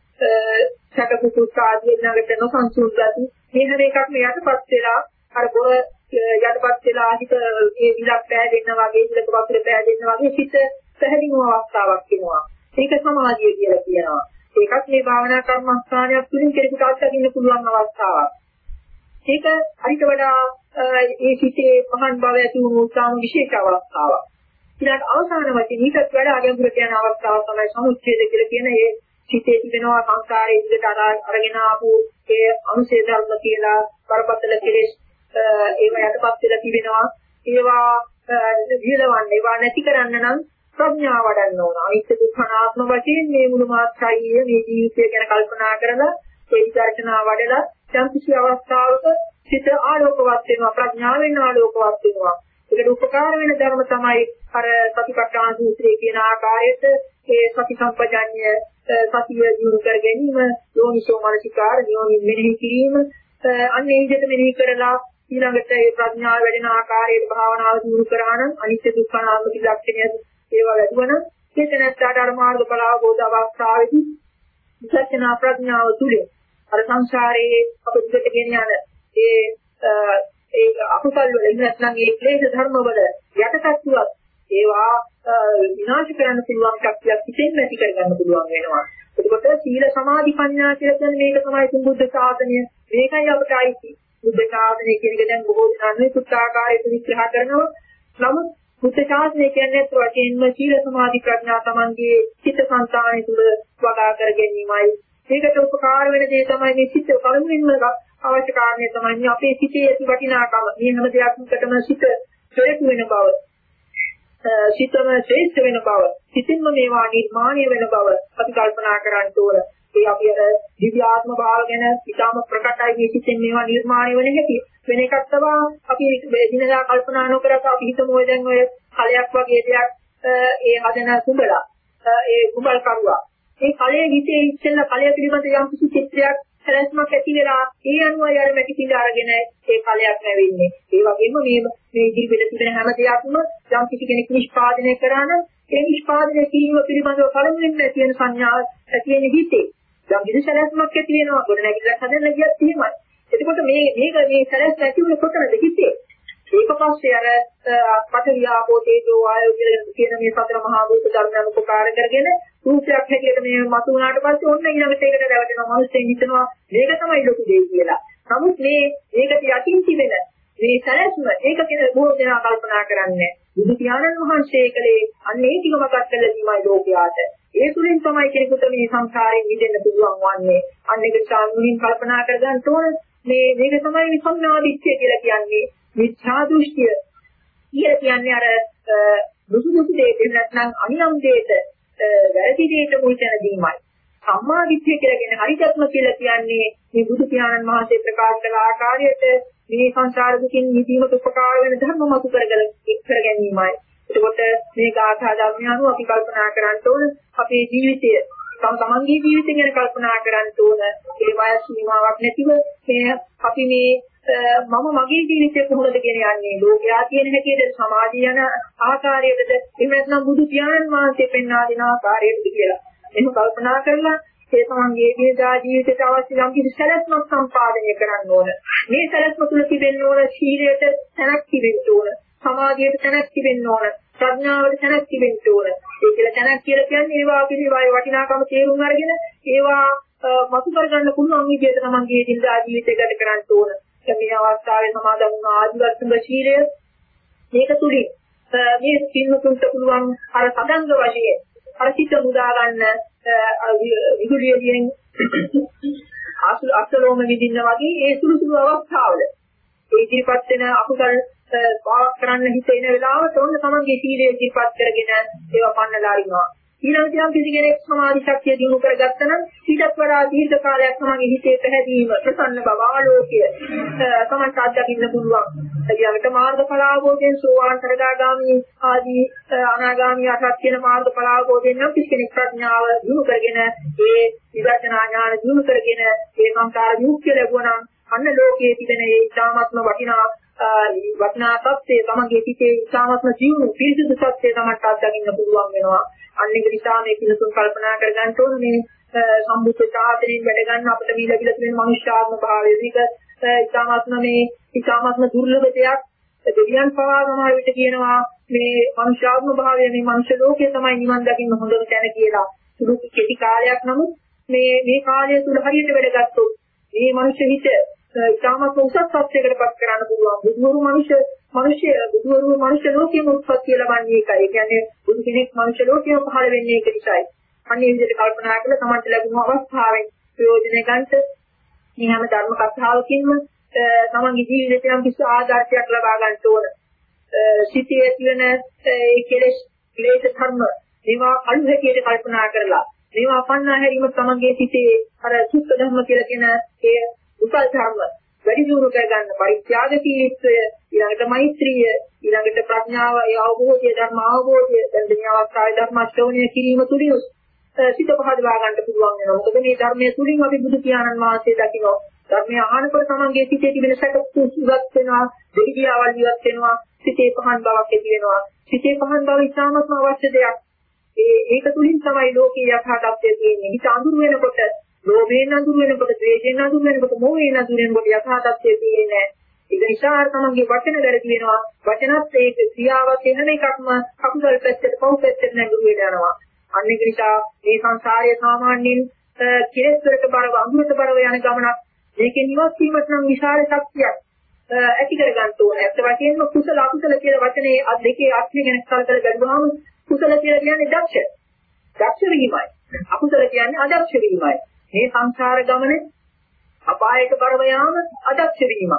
B: සැකකුත් ආදී නගට නොසන්සුන් ගති. මේ හැම එකක්ම යටපත් වෙලා අර බොර යටපත් වෙලා හිත ඒ විලක් පෑදෙන්න වගේ, ඉලක වතුර පෑදෙන්න වගේ හිත පැහැදිලිව අවස්ථාවක් වෙනවා. ඒක සමාධිය කියලා කියනවා. ඒකත් මේ භාවනා කර්මස්ථානයක් තුළින් කෙනෙකුට අත්දකින්න පුළුවන් අවස්ථාවක්. ඒක අරිට වඩා ඒ සිටේ පහන් බව ඇති වුණු උත්සාහ විශේෂ අවස්ථාවක්. ඊළඟ අවසාන වශයෙන් ඊටත් වඩා අගඹුරට යන අවස්ථාව තමයි සමුච්ඡේද කියලා කියන ඒ සිටේ තිබෙනවා සංකාරයේ ඉඳට අරගෙන ආපු ඒ අනුසේ ධර්ම කියලා පරපතල කෙලෙස් ඒව යටපත් වෙලා තිබෙනවා. ඒවා විලවන්න ඒවා නැති කරන්න නම් ප්‍රඥාව වඩන්න ඕන. අනිත්‍ය දුක්ඛ අනාත්ම වශයෙන් මේ මුළු මාත්‍රායිය මේ ජීවිතය ගැන කල්පනා කරලා ඒ විචාරණා වඩලා යම් කිසි අවස්ථාවක සිත ආලෝකවත් වෙනවා, ප්‍රඥාවෙන් ආලෝකවත් වෙනවා. ඒකට උපකාර වෙන ධර්ම තමයි අර සතිපට්ඨාන සූත්‍රයේ කියන ආකාරයට ඒ සති සම්පජාඤ්ඤය සතිය දිනු කර ගැනීම, යෝනිසෝ මනසිකාර නියෝනින් මෙනෙහි කිරීම, අන්න ඒ විදිහට මෙනෙහි කරලා ඊළඟට ඒ ප්‍රඥාව වැඩෙන ආකාරයට භාවනාව දිනු කරා නම් අනිත්‍ය දුක්ඛ අනාත්ම ලක්ෂණය ඒවා වැඩුවනම් චේතනස්ථාට අර මාර්ගඵල අවබෝධ අවස්ථාවේදී විචක්ෂණා ප්‍රඥාව තුලින් අර සංසාරයේ අපිට ගෙන යන ඒ ඒ අකුසල් වල නැත්නම් ඒ ක්ලේශ ධර්ම වල යටටත්තුවක් ඒවා විනාශ කරන්න පුළුවන් ශක්තියක් පිටින් නැති කරගන්න පුළුවන් වෙනවා. එතකොට සීල සමාධි ප්‍රඥා කියලා කියන්නේ මේක තමයි තුන් බුද්ධ ශාසනය. මේකයි අපට අයිති. බුද්ධ ශාසනය කියන එක දැන් බොහෝ දෙනා පුත්තාකාරයට විග්‍රහ කරනවා. නමුත් බුද්ධ ශාසනය කියන්නේ වශයෙන්ම සීල සමාධි ප්‍රඥා තමන්ගේ චිත්ත සංතානය තුළ වඩා කර ගැනීමයි. ඒකට උපකාර වෙන දේ තමයි මේ චිත්ත පළමුවෙන්ම අවශ්‍ය කාරණේ තමයි අපේ සිතේ ඇති වටිනාකම. මේ හැම දෙයක්කටම සිත ප්‍රේත වෙන බව. සිතම ශ්‍රේෂ්ඨ වෙන බව. සිතින්ම මේවා නිර්මාණය වෙන බව අපි කල්පනා කරන්න ඕන. ඒ අපි අර දිව්‍යාත්ම භාව ගැන ඉතාම ප්‍රකටයි මේ සිතෙන් මේවා නිර්මාණය වෙන හැටි. වෙන එකක් තමයි අපි දිනදා කල්පනා නොකරක අපි හිතමු ඔය දැන් ඔය කලයක් වගේ දෙයක් ඒ හදන කුඹලා ඒ කුඹල් කරුවා. ඒ කලයේ හිතේ ඉස්සෙල්ල කලය පිළිබඳ යම් කිසි චිත්‍රයක් හැලැස්මක් ඇති වෙලා ඒ අනුවයි අර මැටි පිළ අරගෙන ඒ කලයක් නැවෙන්නේ. ඒ වගේම මේ මේ ඉදිරිපිට තිබෙන හැම දෙයක්ම යම් කිසි කෙනෙක් නිෂ්පාදනය කරා නම් ඒ නිෂ්පාදනය කිරීම පිළිබඳව පළමුවෙන් ඇති වෙන සංඥාව ඇති වෙන හිතේ යම් කිසි හැලැස්මක් ඇති වෙනවා. ගොඩ නැගිලා හදන්න ගියත් එහෙමයි. එතකොට මේ මේක මේ හැලැස්ම ඇති වෙන කොතනද හිතේ? ඒක පස්සේ අර පඨවි ආපෝ තේජෝ වායෝ කියන මේ සතර මහා භූත ධර්මයන් උපකාර කරගෙන රූපයක් හැටියට මේ මතු වුණාට පස්සේ ඔන්න ඊළඟට ඒකට රැවටෙනවා. මිනිස්සෙන් හිතනවා මේක තමයි ලොකු දෙයක් කියලා. නමුත් මේ මේකට යටින් තිබෙන මේ සැලැස්ම ඒක කියන බොහෝ දෙනා කල්පනා කරන්නේ. බුදු පියාණන් වහන්සේ කලේ අන්න ඒ ටික මතක් කරලා දීමයි ලෝකයාට. ඒ තුලින් තමයි කෙනෙකුට මේ සංසාරයෙන් මිදෙන්න පුළුවන් වන්නේ. අන්න ඒක සාමුලින් කල්පනා කරගන්න ඕන. මේ මේක තමයි විසම්මාදිට්ඨිය කියලා කියන්නේ. මිත්‍යා දෘෂ්ටිය. ඊට කියන්නේ අර දුසුදුසු දෙයක් නැත්නම් අනියම් දෙයක වැරදි දෙයක මුල් තැන දීමයි. සම්මා දිට්ඨිය කියලා කියන්නේ හරියටම කියලා කියන්නේ මේ බුදු පියාණන් වහන්සේ ප්‍රකාශ කළ ආකාරයට මේ සංසාර දුකින් මිදීමට උපකාර වෙන ධර්ම මතු කරගෙන කර ගැනීමයි. එතකොට මේ ගාථා ධර්මය අනුව අපි කල්පනා කරන්න ඕන අපේ ජීවිතය තම තමන්ගේ ජීවිතය ගැන කල්පනා කරන්න ඕන. ඒ වයස් සීමාවක් නැතිව මේ අපි මේ මම මගේ ජීවිතය කොහොමද ගෙන යන්නේ? ලෝකයා කියන හැටියට සමාජය යන ආකාරයකද එහෙම නැත්නම් බුදු පියාණන් වහන්සේ පෙන්වා දෙන ආකාරයකද කියලා. එහෙම කල්පනා කරලා ඒ තමන්ගේ දිනදා ජීවිතයට අවශ්‍ය යම් කිසි සැලැස්මක් සම්පාදනය කරන්න ඕන. මේ සැලැස්ම තුළ තිබෙන්න ඕන සීලයට තැනක් තිබෙන්න ඕන. සමාධියට තැනක් තිබෙන්න ඕන. ප්‍රඥාවට තැනක් තිබෙන්න ඕන. ඒ කියලා තැනක් කියලා කියන්නේ ඒවා පිළිවෙයි වටිනාකම තේරුම් අරගෙන ඒවා මතු කරගන්න පුළුවන් විදිහට තමන්ගේ දිනදා ජීවිතය ගත කරන්න ඕන. මේ අවස්ථාවේ සමාදන් වුණ ආදිවර්තන ශීලය මේක තුලින් මේ සින්නතුන්ට පුළුවන් අර සදංග වශයෙන් අර සිත මුදා ගන්න විදුලියෙන් අසු අසලෝම විදින්න වගේ ඒ සුළු සුළු අවස්ථාවල ඒ ඉදිරිපත් වෙන අකුසල් පාවක් කරන්න හිතෙන වෙලාවට ඔන්න තමන්ගේ සීලය ඉදිරිපත් කරගෙන ඒවා පන්නලා ඉන්නවා. ඊළඟට යම් කිසි කෙනෙක් සමාධි ශක්තිය දිනු කරගත්තා නම් ඊටත් වඩා දීර්ඝ කාලයක් තමන්ගේ හිතේ පැහැදීම ප්‍රසන්න බව ආලෝකය තමන්ට අත්දකින්න පුළුවන්. ඊළඟට මාර්ගඵල අවබෝධයෙන් සෝවාන් සරදාගාමී ආදී අනාගාමී අසත් කියන මාර්ගඵල අවබෝධයෙන් නම් කිසි කෙනෙක් ප්‍රඥාව දිනු කරගෙන ඒ විදර්ශනා ඥාන දිනු කරගෙන ඒ සංකාර විමුක්තිය ලැබුණා නම් අන්න ලෝකයේ තිබෙන ඒ ඉතාමත්ම වටිනා වටිනා තත්ත්වයේ තමන්ගේ හිතේ ඉතාමත්ම ජීවුණු පිරිසිදු තත්ත්වයේ තමන්ට අත්දකින්න පුළුවන් වෙනවා. අන්න ඒක නිසා මේ පිළිතුරු කල්පනා කරගන්න ඕනේ මේ සම්බුද්ධ ශාසනයෙන් වැඩ ගන්න අපිට මේ ලැබිලා තියෙන මනුෂ්‍යාත්ම භාවය. මේක ඉතාමත්ම මේ ඉතාමත්ම දුර්ලභ දෙයක්. දෙවියන් පවා සමහර විට කියනවා මේ මනුෂ්‍යාත්ම භාවය මේ මනුෂ්‍ය ලෝකයේ තමයි නිවන් දකින්න හොඳම තැන කියලා. සුළු කෙටි කාලයක් නමුත් මේ මේ කාලය තුල හරියට වැඩ ගත්තොත් මේ මනුෂ්‍ය හිත ඉතාමත්ම උසස් තත්යකටපත් කරන්න පුළුවන්. බුදුවරු මනුෂ්‍ය මනුෂ්‍ය බුදුවරු මනුෂ්‍ය ලෝකයේ උත්පත්ති ලබන්නේ ඒකයි. ඒ කියන්නේ බුදු කෙනෙක් මනුෂ්‍ය ලෝකයේ පහළ වෙන්නේ ඒක නිසායි. අන්නේ විදිහට කල්පනා කරලා තමන්ට ලැබුණු අවස්ථාවෙන් ප්‍රයෝජන ගන්නට මේ හැම ධර්ම කතාවකින්ම තමන්ගේ ජීවිතයට යම් කිසි ආදර්ශයක් ලබා ගන්න ඕන. සිටේ තියෙන ඒ කෙලෙස් ක්ලේශ ධර්ම ඒවා අනුහැටියට කල්පනා කරලා මේවා අපන්නා හැරීම තමන්ගේ සිතේ අර සුත්ත ධර්ම කියලා කියන ඒ උසල් ධර්ම වැඩි දියුණු කර ගන්න පරිත්‍යාගශීලීත්වය ඊළඟට මෛත්‍රිය ඊළඟට ප්‍රඥාව ඒ අවබෝධය ධර්ම අවබෝධය දැන් මේ අවස්ථාවේ ධර්ම ශ්‍රවණය කිරීම තුලින් සිත පහදවා ගන්න පුළුවන් වෙනවා. මොකද මේ ධර්මයේ තුලින් අපි බුදු පියාණන් වහන්සේ දකිනවා. ධර්මය අහනකොට තමන්ගේ සිතේ තිබෙන සැකසුත් ඉවත් වෙනවා, දෙවිදියාවල් ඉවත් වෙනවා, සිතේ පහන් බවක් ඇති වෙනවා. සිතේ පහන් බව ඉතාමත්ම අවශ්‍ය දෙයක්. ඒ ඒක තුලින් තමයි ලෝකේ යථා තත්ත්වය තියෙන්නේ. හිත අඳුර වෙනකොට, ලෝභයෙන් අඳුර වෙනකොට, ද්වේෂයෙන් අඳුර වෙනකොට, මෝහයෙන් අඳුර වෙනකොට යථා තත්ත්වය තියෙන්නේ නැහැ. ඒක නිසා තමන්ගේ වචන වැරදි වෙනවා. වචනත් ඒ ක්‍රියාවත් වෙනම එකක්ම අකුසල පැත්තට පව් පැත්තට නැගුරු වෙනවා. අන්න ඒක නිසා මේ සංසාරයේ සාමාන්‍යයෙන් කෙලෙස් වලට බරව අඳුරට බරව යන ගමනක්. මේකේ නිවත් වීමට නම් විශාල ශක්තියක් ඇති කර ගන්න ඕනේ. ඒත් වශයෙන්ම කුසල අකුසල කියලා වචනේ අත් දෙකේ අර්ථය ගැන කල්පනා කරගුවාම කුසල කියලා කියන්නේ දක්ෂ. දක්ෂ වීමයි. අකුසල කියන්නේ අදක්ෂ වීමයි. මේ සංසාර ගමනේ අපායක බරව යාම අදක්ෂ වීමක්.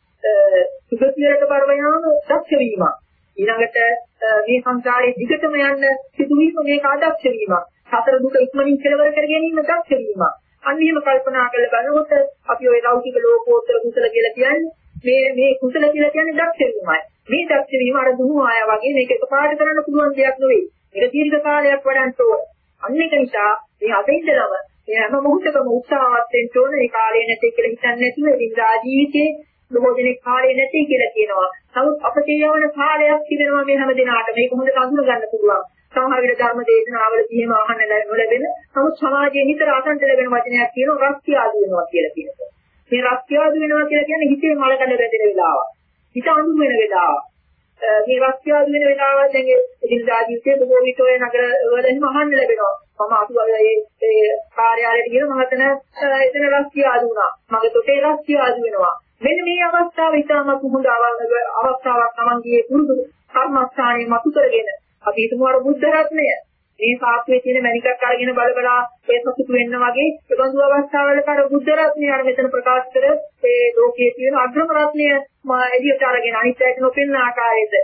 B: සුගතියට බරව යාම දක්ෂ වීමක්. ඊළඟට මේ සංසාරයේ දිගටම යන්න සිදුවීම මේක අදක්ෂ වීමක්. සතර දුක ඉක්මනින් කෙලවර කර ගැනීම දක්ෂ වීමක්. අන්න එහෙම කල්පනා කරලා බලනකොට අපි ওই ලෞකික ලෝකෝත්තර කුසල කියලා කියන්නේ මේ මේ කුසල කියලා කියන්නේ දක්ෂ වීමයි. මේ දක්ෂ වීම අර දුහු ආය වගේ මේක එකපාරට කරන්න පුළුවන් දෙයක් නෙවෙයි. මේක දීර්ඝ කාලයක් වඩන්න ඕන. අන්න ඒක නිසා මේ අද ඉඳලම මේ හැම මොහොතකම උත්සාහවත් වෙන්න ඕන. මේ කාලේ නැtei කියලා හිතන්නේ නැතුව ඉන්ද්‍රා ජීවිතේ බොහෝ දෙනෙක් කාලේ නැtei කියලා කියනවා. නමුත් අපට යවන කාලයක් තිබෙනවා මේ හැම දිනාට. මේක හොඳට අඳුර ගන්න පුළුවන්. සමහර විට ධර්ම දේශනාවලදී එහෙම අහන්න ලැබෙන නමුත් සමාජයේ නිතර අසන්න ලැබෙන වචනයක් කියනවා රක්තිය ආදු වෙනවා කියලා කියනවා. මේ රක්තිය ආදු වෙනවා කියලා කියන්නේ හිතේ මලකඩ වැදෙන වෙලාව. හිත අඳුර වෙන වෙලාව. මේ රක්තිය ආදු වෙන වෙලාව දැන් ඉදිරියදා ජීවිතයේ බොහෝ විට ඔය නගර වල එහෙම අහන්න ලැබෙනවා. මම අතුවගේ ඒ කාර්යාලයට ගිහින් මම හිතන එතන රක්තිය ආදු වුණා. මගේ තොටේ රක්තිය ආදු වෙනවා. මෙන්න මේ අවස්ථාව ඉතාමත් හොඳ අවස්ථාවක් තමන්ගේ පුරුදු කර්මස්ථානයේ මතු කරගෙන අපි හිතමු අර බුද්ධ රත්නය මේ සාප්පේ තියෙන මණිකක් අරගෙන බල බලා ඒ සතුටු වෙන්න වගේ ඒ බඳු අවස්ථාවලක අර බුද්ධ රත්නය අර මෙතන ප්‍රකාශ කර ඒ ලෝකයේ තියෙන අග්‍රම රත්නය මා එළියට අරගෙන අනිත් අයට නොපෙනෙන ආකාරයට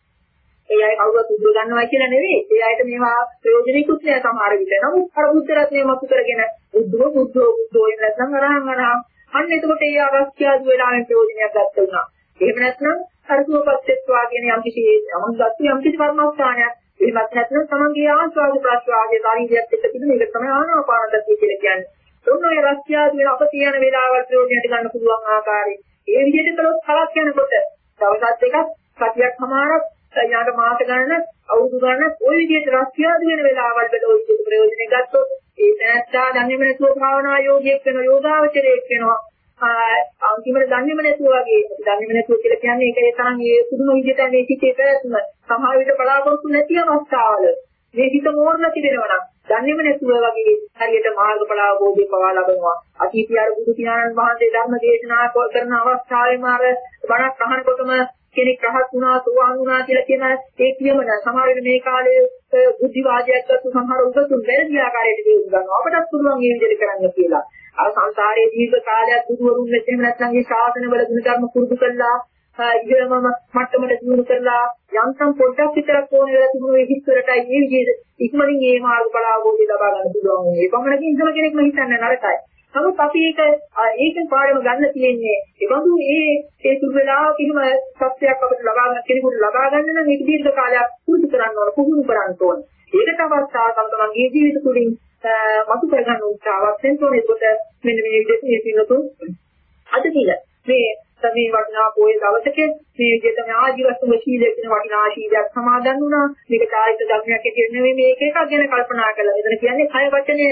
B: ඒ අය කවුරුත් උද්ද ගන්නවා කියලා නෙවෙයි ඒ අයට මේවා ප්‍රයෝජනෙකුත් නෑ සමහර විට. නමුත් අර බුද්ධ රත්නය මතු කරගෙන බුද්ධෝ බුද්ධෝ බුද්ධෝ නැත්නම් අරහන් අරහන් අන්න එතකොට ඒ අවස්ථාව වෙලාවෙන් ප්‍රයෝජනයක් ගන්න උනා. එහෙම නැත්නම් අරසුවපත්ත්වා කියන යම් කිසි යමක් යම් කිසි කර්මස්ථානයක් එහෙමත් නැත්නම් තමන්ගේ ආස්වාද ප්‍රාස්වාදයේ කාර්යයත් එක්ක තිබෙන එක තමයි ආනාපානසතිය කියලා කියන්නේ. ඔන්න ඔය රස්තියාද වෙන අප තියෙන වෙලාවල් ප්‍රයෝජනයට ගන්න පුළුවන් ආකාරය. ඒ විදිහට කළොත් කලක් යනකොට දවස් දෙකක් සතියක් සමානක් යාට මාස ගණන අවුරුදු ගණන ওই විදිහට රස්තියාද වෙන වෙලාවල් වල ওই විදිහට ප්‍රයෝජනෙ ගත්තොත් ඒ නැත්තා දන්නේම නැතුව භාවනා යෝගියෙක් වෙන යෝගාවචරයෙක් වෙනවා. අන්තිමට දන්නේම නැතුව වගේ දන්නේම නැතුව කියලා කියන්නේ ඒකේ තරම් ඒ පුදුම විදිහට මේ සිිතේ පැවැත්ම සමහර විට බලාපොරොත්තු නැති අවස්ථාවල මේ හිත මෝරණ තිබෙනවා නම් දන්නේම නැතුව වගේ හරියට මාර්ගඵල අවබෝධය පවා ලබනවා. අතීතයේ අර බුදු පියාණන් වහන්සේ ධර්ම දේශනා කරන අවස්ථාවේම අර බණක් අහනකොටම කෙනෙක් රහත් වුණා සෝවාන් වුණා කියලා කියන ඒ කියමන සමහර වෙලාවට මේ කාලේ බුද්ධිවාදයක් අතු සමහර උගතුන් වැරදි ආකාරයට දේරුම් ගන්නවා. අපටත් පුළුවන් මේ විදිහට කරන්න කියලා. අර සංසාරයේ දීර්ඝ කාලයක් බුදුවරුන් මෙතන නැත්නම් මේ ශාසනවල ගුණධර්ම පුරුදු කළා ඉගෙනම මට්ටමට දියුණු කරලා යන්තම් පොඩ්ඩක් විතරක් ඕන වෙලා තිබුණේ හිස්වලටයි මේ විදිහට ඉක්මනින් මේ මාර්ගඵල අවබෝධය ලබා ගන්න පුළුවන්. ඒ පමණකින් ඉඳලා කෙනෙක්ම හිතන්නේ නරකයි. නමුත් අපි ඒක ඒකෙන් පාඩම ගන්න තියෙන්නේ ඒ බඳු ඒ ඒ සුළු වෙලාවක කිසිම සත්‍යයක් අපිට ලබා ගන්න කෙනෙකුට ලබා ගන්න නම් ඒක දීර්ඝ කාලයක් පුරුදු කරන්න ඕන පුහුණු කරන්න ඕන. ඒකට අවස්ථාවක් තමන්ගේ ජීවිත තුළින් මතු කරගන්න උත්සාහවත් වෙන්න ඕනේ. ඒකට මෙන්න මේ විදිහට මේ පිළිතුරු අද දින මේ තමයි වටිනා පොයේ දවසක මේ විදිහට මේ ආජීවස්තුම ශීලයේ කියන වටිනා ශීලයක් සමාදන් වුණා. මේක කායික ධර්මයක් ඇටියෙ නෙවෙයි මේක එකක් ගැන කල්පනා කළා. මෙතන කියන්නේ කය වචනේ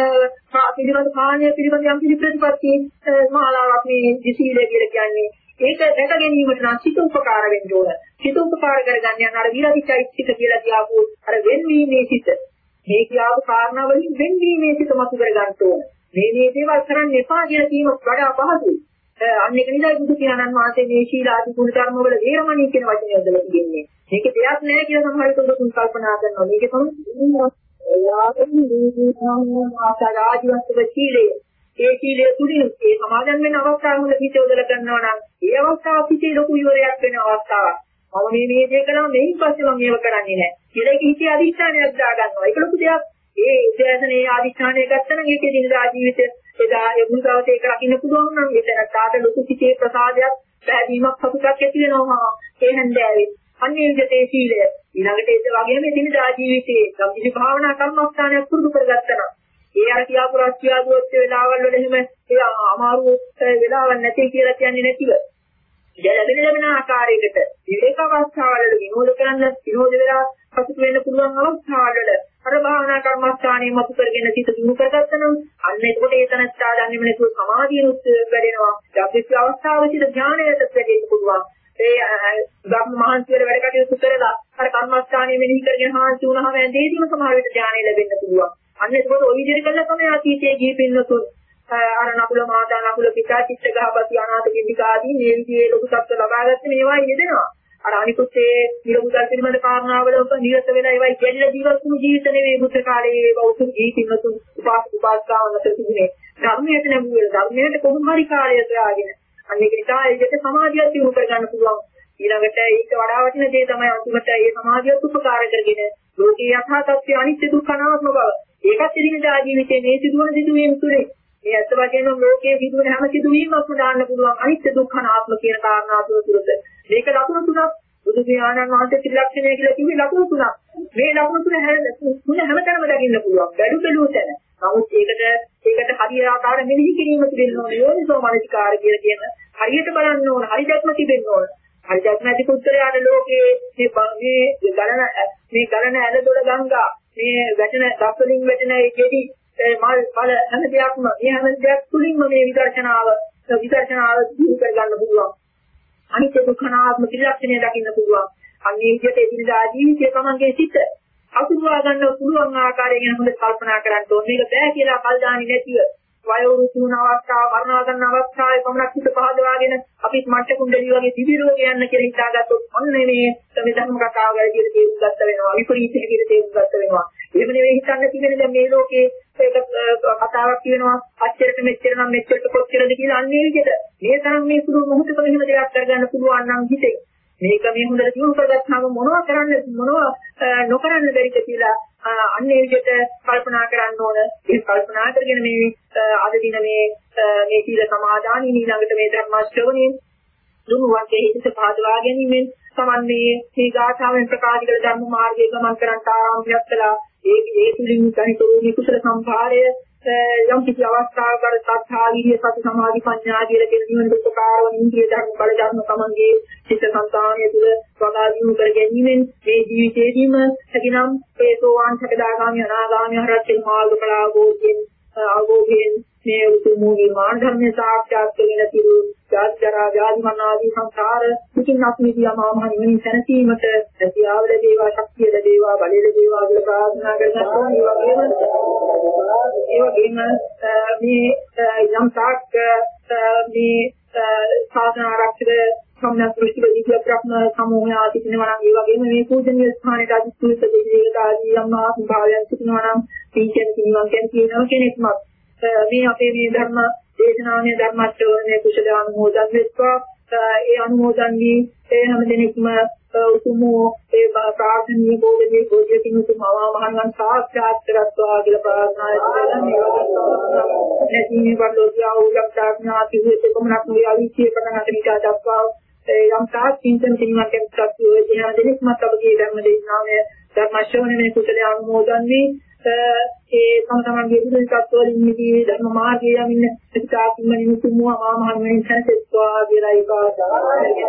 B: පිළිබඳ කාණ්‍ය පිළිබඳ යම් කිසි ප්‍රතිපත්ති මාලාවක් මේ ශීලය කියලා කියන්නේ. ඒක දැක ගැනීමට නම් සිත උපකාර වෙන්න ඕන. සිත උපකාර කරගන්න යන අර විරාදිචෛත්‍යික කියලා කියපු අර වෙන්වීමේ සිත. මේ කියපු කාරණා වලින් වෙන්වීමේ සිත මතු කර ගන්න ඕන. මේ මේ දේවල් කරන්න එපා කියලා කීම වඩා පහසුයි. අන්න ඒක නිසා බුදු පියාණන් වහන්සේ මේ ශීලාදී ගුණ ධර්ම වල වේරමණී කියන වචනය යොදලා තිබෙන්නේ. මේක දෙයක් නෑ කියලා සමහර විට උතුම් කල්පනා කරනවා. මේක තමයි ආජීවස්තුම ශීලය. ඒ ශීලය තුලින් ඒ සමාදන් වෙන අවස්ථාවල හිත යොදලා කරනවා නම් ඒ අවස්ථාව පිටේ ලොකු විවරයක් වෙන අවස්ථාවක්. මම මේ මේ දේ කළා මේන් පස්සේ මම මේව කරන්නේ නෑ. කියලා ඒක හිතේ අදිෂ්ඨානයක් දා ගන්නවා. ඒක ලොකු දෙයක්. ඒ උදෑසනේ ආදිස්ථානය ගත්තනම් ඒකේ දිනදා ජීවිතේ එදා ඒ මුලතාවට ඒක රකින්න පුළුවන් නම් ඒක තාට ලොකු සිතේ ප්‍රසාදයක් පැහැදීමක් සතුටක් ඇති වෙනවා ඒ හන්දෑවේ. අන්නේ විදිහේ සීලය ඊළඟට ඒක වගේම දිනදා ජීවිතේ සම්පූර්ණ භාවනා කර්මස්ථානයක් පුරුදු කරගත්තා නම් ඒ අර කියාපු රාජ්‍යාදුවත් වෙලාවල් වල එහෙම ඒ අමාරු වෙලාවක් නැති කියලා කියන්නේ නැතිව ලැබෙන ලැබෙන ආකාරයකට විවේක අවස්ථාවල විනෝද කරන්න විනෝද වෙලා පසුත වෙන්න පුළුවන් අවස්ථාවල අර භාවනා කර්මස්ථානයේ මතු කරගෙන සිත දිනු කරගත්තා නම් අන්න එතකොට ඒ තනත්තා දන්නේම නැතුව සමාධියනුත් වැඩෙනවා. ඊට අවස්ථාවේදී ධානයට වැඩෙන්න පුළුවන්. ඒ ධර්ම මහන්සියර වැඩ කටයුතු කරලා අර කර්මස්ථානයේ මෙනෙහි කරගෙන හාන්සි වුණාම ඇඳේදීම සමහර විට ධානය ලැබෙන්න පුළුවන්. අන්න එතකොට ওই විදිහට කළා තමයි අතීතයේ ජීවිතින්නතුන් අර නකුල මාතා නකුල පිතා චිත්ත ගහපති අනාථ කින්දික ආදී මේ විදිහේ ලොකු සත්‍ය ලබාගත්තේ මේවා යෙදෙනවා. අර අනිකුත් ඒ නිරමුදල් පිළිබඳ කාරණාවල ඔබ නිරත වෙලා ඒවා ඉගෙනලා ජීවත් වුණු ජීවිත නෙවෙයි බුද්ධ කාලයේ බෞද්ධ ජීවිතින්නතුන් උපාසක උපාසිකාවන් අතර තිබුණේ. ධර්මයට නැඹුරු ධර්මයට කොහොම හරි කාලය ත්‍යාගෙන අන්න ඒක නිසා ඒකට සමාධියක් දිනු කරගන්න පුළුවන්. ඊළඟට ඊට වඩා වටින දේ තමයි අන්තිමට ඒ සමාධියත් උපකාර කරගෙන ලෝකේ යථා තත්ත්වය අනිත්‍ය දුක්ඛ අනාත්ම බව. ඒකත් ඉදිරියදා ජීවිතයේ මේ සිදුවන සිදුවීම් තුනේ මේ අත් වශයෙන්ම ලෝකයේ සිදුවන හැම සිදුවීමක්ම දාන්න පුළුවන් අනිත්‍ය දුක්ඛ අනාත්ම කියන කාරණා තුනට. මේක ලකුණු තුනක් බුදු දානන් වහන්සේ ත්‍රිලක්ෂණය කියලා කිව්වේ ලකුණු තුනක්. මේ ලකුණු තුන තුන හැමතැනම දකින්න පුළුවන්. බැලු බැලුව තැන. නමුත් ඒකට ඒකට හරිය ආකාර මෙනෙහි කිරීම තිබෙන්න ඕනේ. යෝනිසෝ මනසිකාර කියලා කියන හරියට බලන්න ඕන. හරි දැක්ම තිබෙන්න ඕන. හරි දැක්ම ඇති පුත්‍රයාට ලෝකයේ මේ මේ ගලන මේ ගලන ඇලදොල ගංගා මේ වැටෙන දස්වලින් වැටෙන ඒ කෙටි මල් මල හැම දෙයක්ම මේ හැම දෙයක් තුලින්ම මේ විදර්ශනාව විදර්ශනාව දිනු කර ගන්න පුළුවන්. අනිත්‍ය දුක්ඛනාත්ම ත්‍රිලක්ෂණය දකින්න පුළුවන්. අන්නේ විදිහට එදිනදා ජීවිතයේ තමන්ගේ සිත අසුරුවා ගන්න පුළුවන් ආකාරයෙන් ගැන හොඳ කල්පනා කරන්න ඕනේ. මේක බෑ කියලා කල්දානි නැතිව වයෝවෘතුන අවස්ථාව වර්ණා ගන්න අවස්ථාවේ පමණක් හිත පහදවාගෙන අපිත් මට්ට කුණ්ඩලිය වගේ දිවිරෝග යන්න කියලා හිතාගත්තොත් ඔන්න මේ මේ ධර්ම කතාව ගැලවිලා තේරුම් ගත්ත වෙනවා. විපරීත විදිහට තේරුම් ගත්ත වෙනවා. එහෙම නෙවෙයි හිතන්න තියෙන්නේ දැන් මේ ලෝකේ ඒක කතාවක් කියනවා අච්චරට මෙච්චර නම් මෙච්චරට කොච්චරද කියලා අන්නේ විදිහට මේ තරම් මේ සුළු මොහොතක මෙහෙම දෙයක් කරගන්න පුළුවන් නම් හිතේ මේක මේ හොඳට දියුණු කරගත්තාම මොනවා කරන්න මොනවා නොකරන්න බැරිද කියලා අන්නේ විදිහට කල්පනා කරන්න ඕන. ඒ කල්පනා කරගෙන මේ අද දින මේ මේ සීල සමාදානී ඊළඟට මේ ධර්ම ශ්‍රවණය දුනු වගේ හිත පහදවා ගැනීමෙන් සමන්නේ මේ ගාථාවෙන් ප්‍රකාශ කළ ධර්ම මාර්ගයේ ගමන් කරන්ට ආරම්භයක් කළා. ඒ ඒ තුලින් කණිතෝනි කුසල සම්භාරය යම් කිසි අවස්ථාවක සත්‍යා විරිය සති සමාධි ප්‍රඥා කියලා කියන නිවන උපකාර වන ඉන්ද්‍රිය ධර්ම බල ධර්ම තමන්ගේ චිත්ත සංතානය තුළ වගා දිනු කර ගැනීමෙන් මේ ජීවිතේදීම හැකිනම් ඒ සෝවාන් සකදාගාමී අනාගාමී අරහත් මාර්ග බලාවෝගෙන් අවබෝධයෙන් මේ උතුම් නිර්වාණ ධර්මය සාක්ෂාත් කරගෙන තිරු ජාතකරා ව්‍යාධි මනාදී සංසාර මුකින් අත්මිතිය මාමහ නිවනින් සැනසීමට ඇතිආව ලැබේවා ශක්තිය ලැබේවා බලය ලැබේවා කියලා ප්‍රාර්ථනා කරනවා. ඒ වගේම මේ යම් තාක් මේ සාධන ආරක්ෂක සම්මත දෘෂ්ටි විද්‍යා ප්‍රඥ සමූහය ආදී තිනවා නම් ඒ වගේම මේ පූජනීය ස්ථානයට අධිෂ්ඨිත දෙවියන්ට ආදී යම් ආභාවයන් තිනවා නම් තීචෙන් තිනවා කියන කෙනෙක්මත් මේ අපේ මේ ධර්ම දේශනාවේ ධර්ම ශ්‍රවණයේ කුසල අනුමෝදන් වෙත්වා. ඒ අනුමෝදන්දී ඒ හැම දිනෙකම උතුම් ඒ ප්‍රාර්ථනීය බෝධියේ බෝධියකින් උතුම් මහාමහන් සාක්ෂාත් කරත්වා කියලා ප්‍රාර්ථනා කරනවා. නැතිනේ වලෝකියා උලක්තාඥාති හේතුකමනක් වේ අවිචේ පටන් අතනිකා දක්වා යම් තාක් චින්තන කිරීමක් එක්කත් ඒ හැම දිනෙකම අපගේ ධර්ම දේශනාවේ ධර්ම ශ්‍රවණයේ කුසල අනුමෝදන්දී ඒ තම තමන්ගේ බුදුසත් වලින් නිදී ධර්ම මාර්ගයේ යමින් පිටාකින්ම නිමුතුම ආමහන් වෙන සැනසෙත්වා කියලා ඒකාදා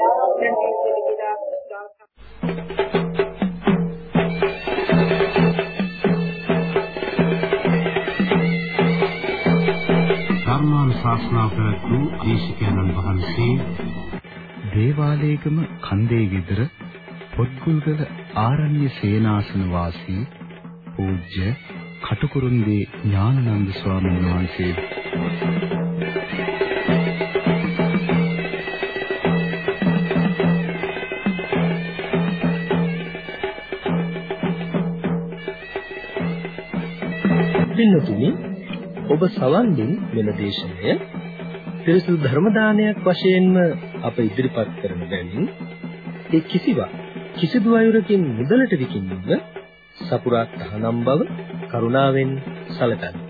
C: ධර්මානුශාසනා කරපු දේශකයන්න් වහන්සේ
A: දේවාලේගම කන්දේ ගෙදර පොත්ගුල්ගල ආරණ්‍ය සේනාසන වාසී පූජ්‍ය කටුකුරුන්දී ඥානানন্দ ස්වාමීන් වහන්සේ
D: පින්නතුනි ඔබ සවන් දුන් මෙම දේශනය පිරිසුදු ධර්ම දානයක් වශයෙන්ම අප ඉදිරිපත් කරන බැවින් ඒ කිසිවක් කිසිදු අයුරකින් මුදලට විකිණීම සපුරා තහනම් බව කරුණාවෙන් සලකන්න.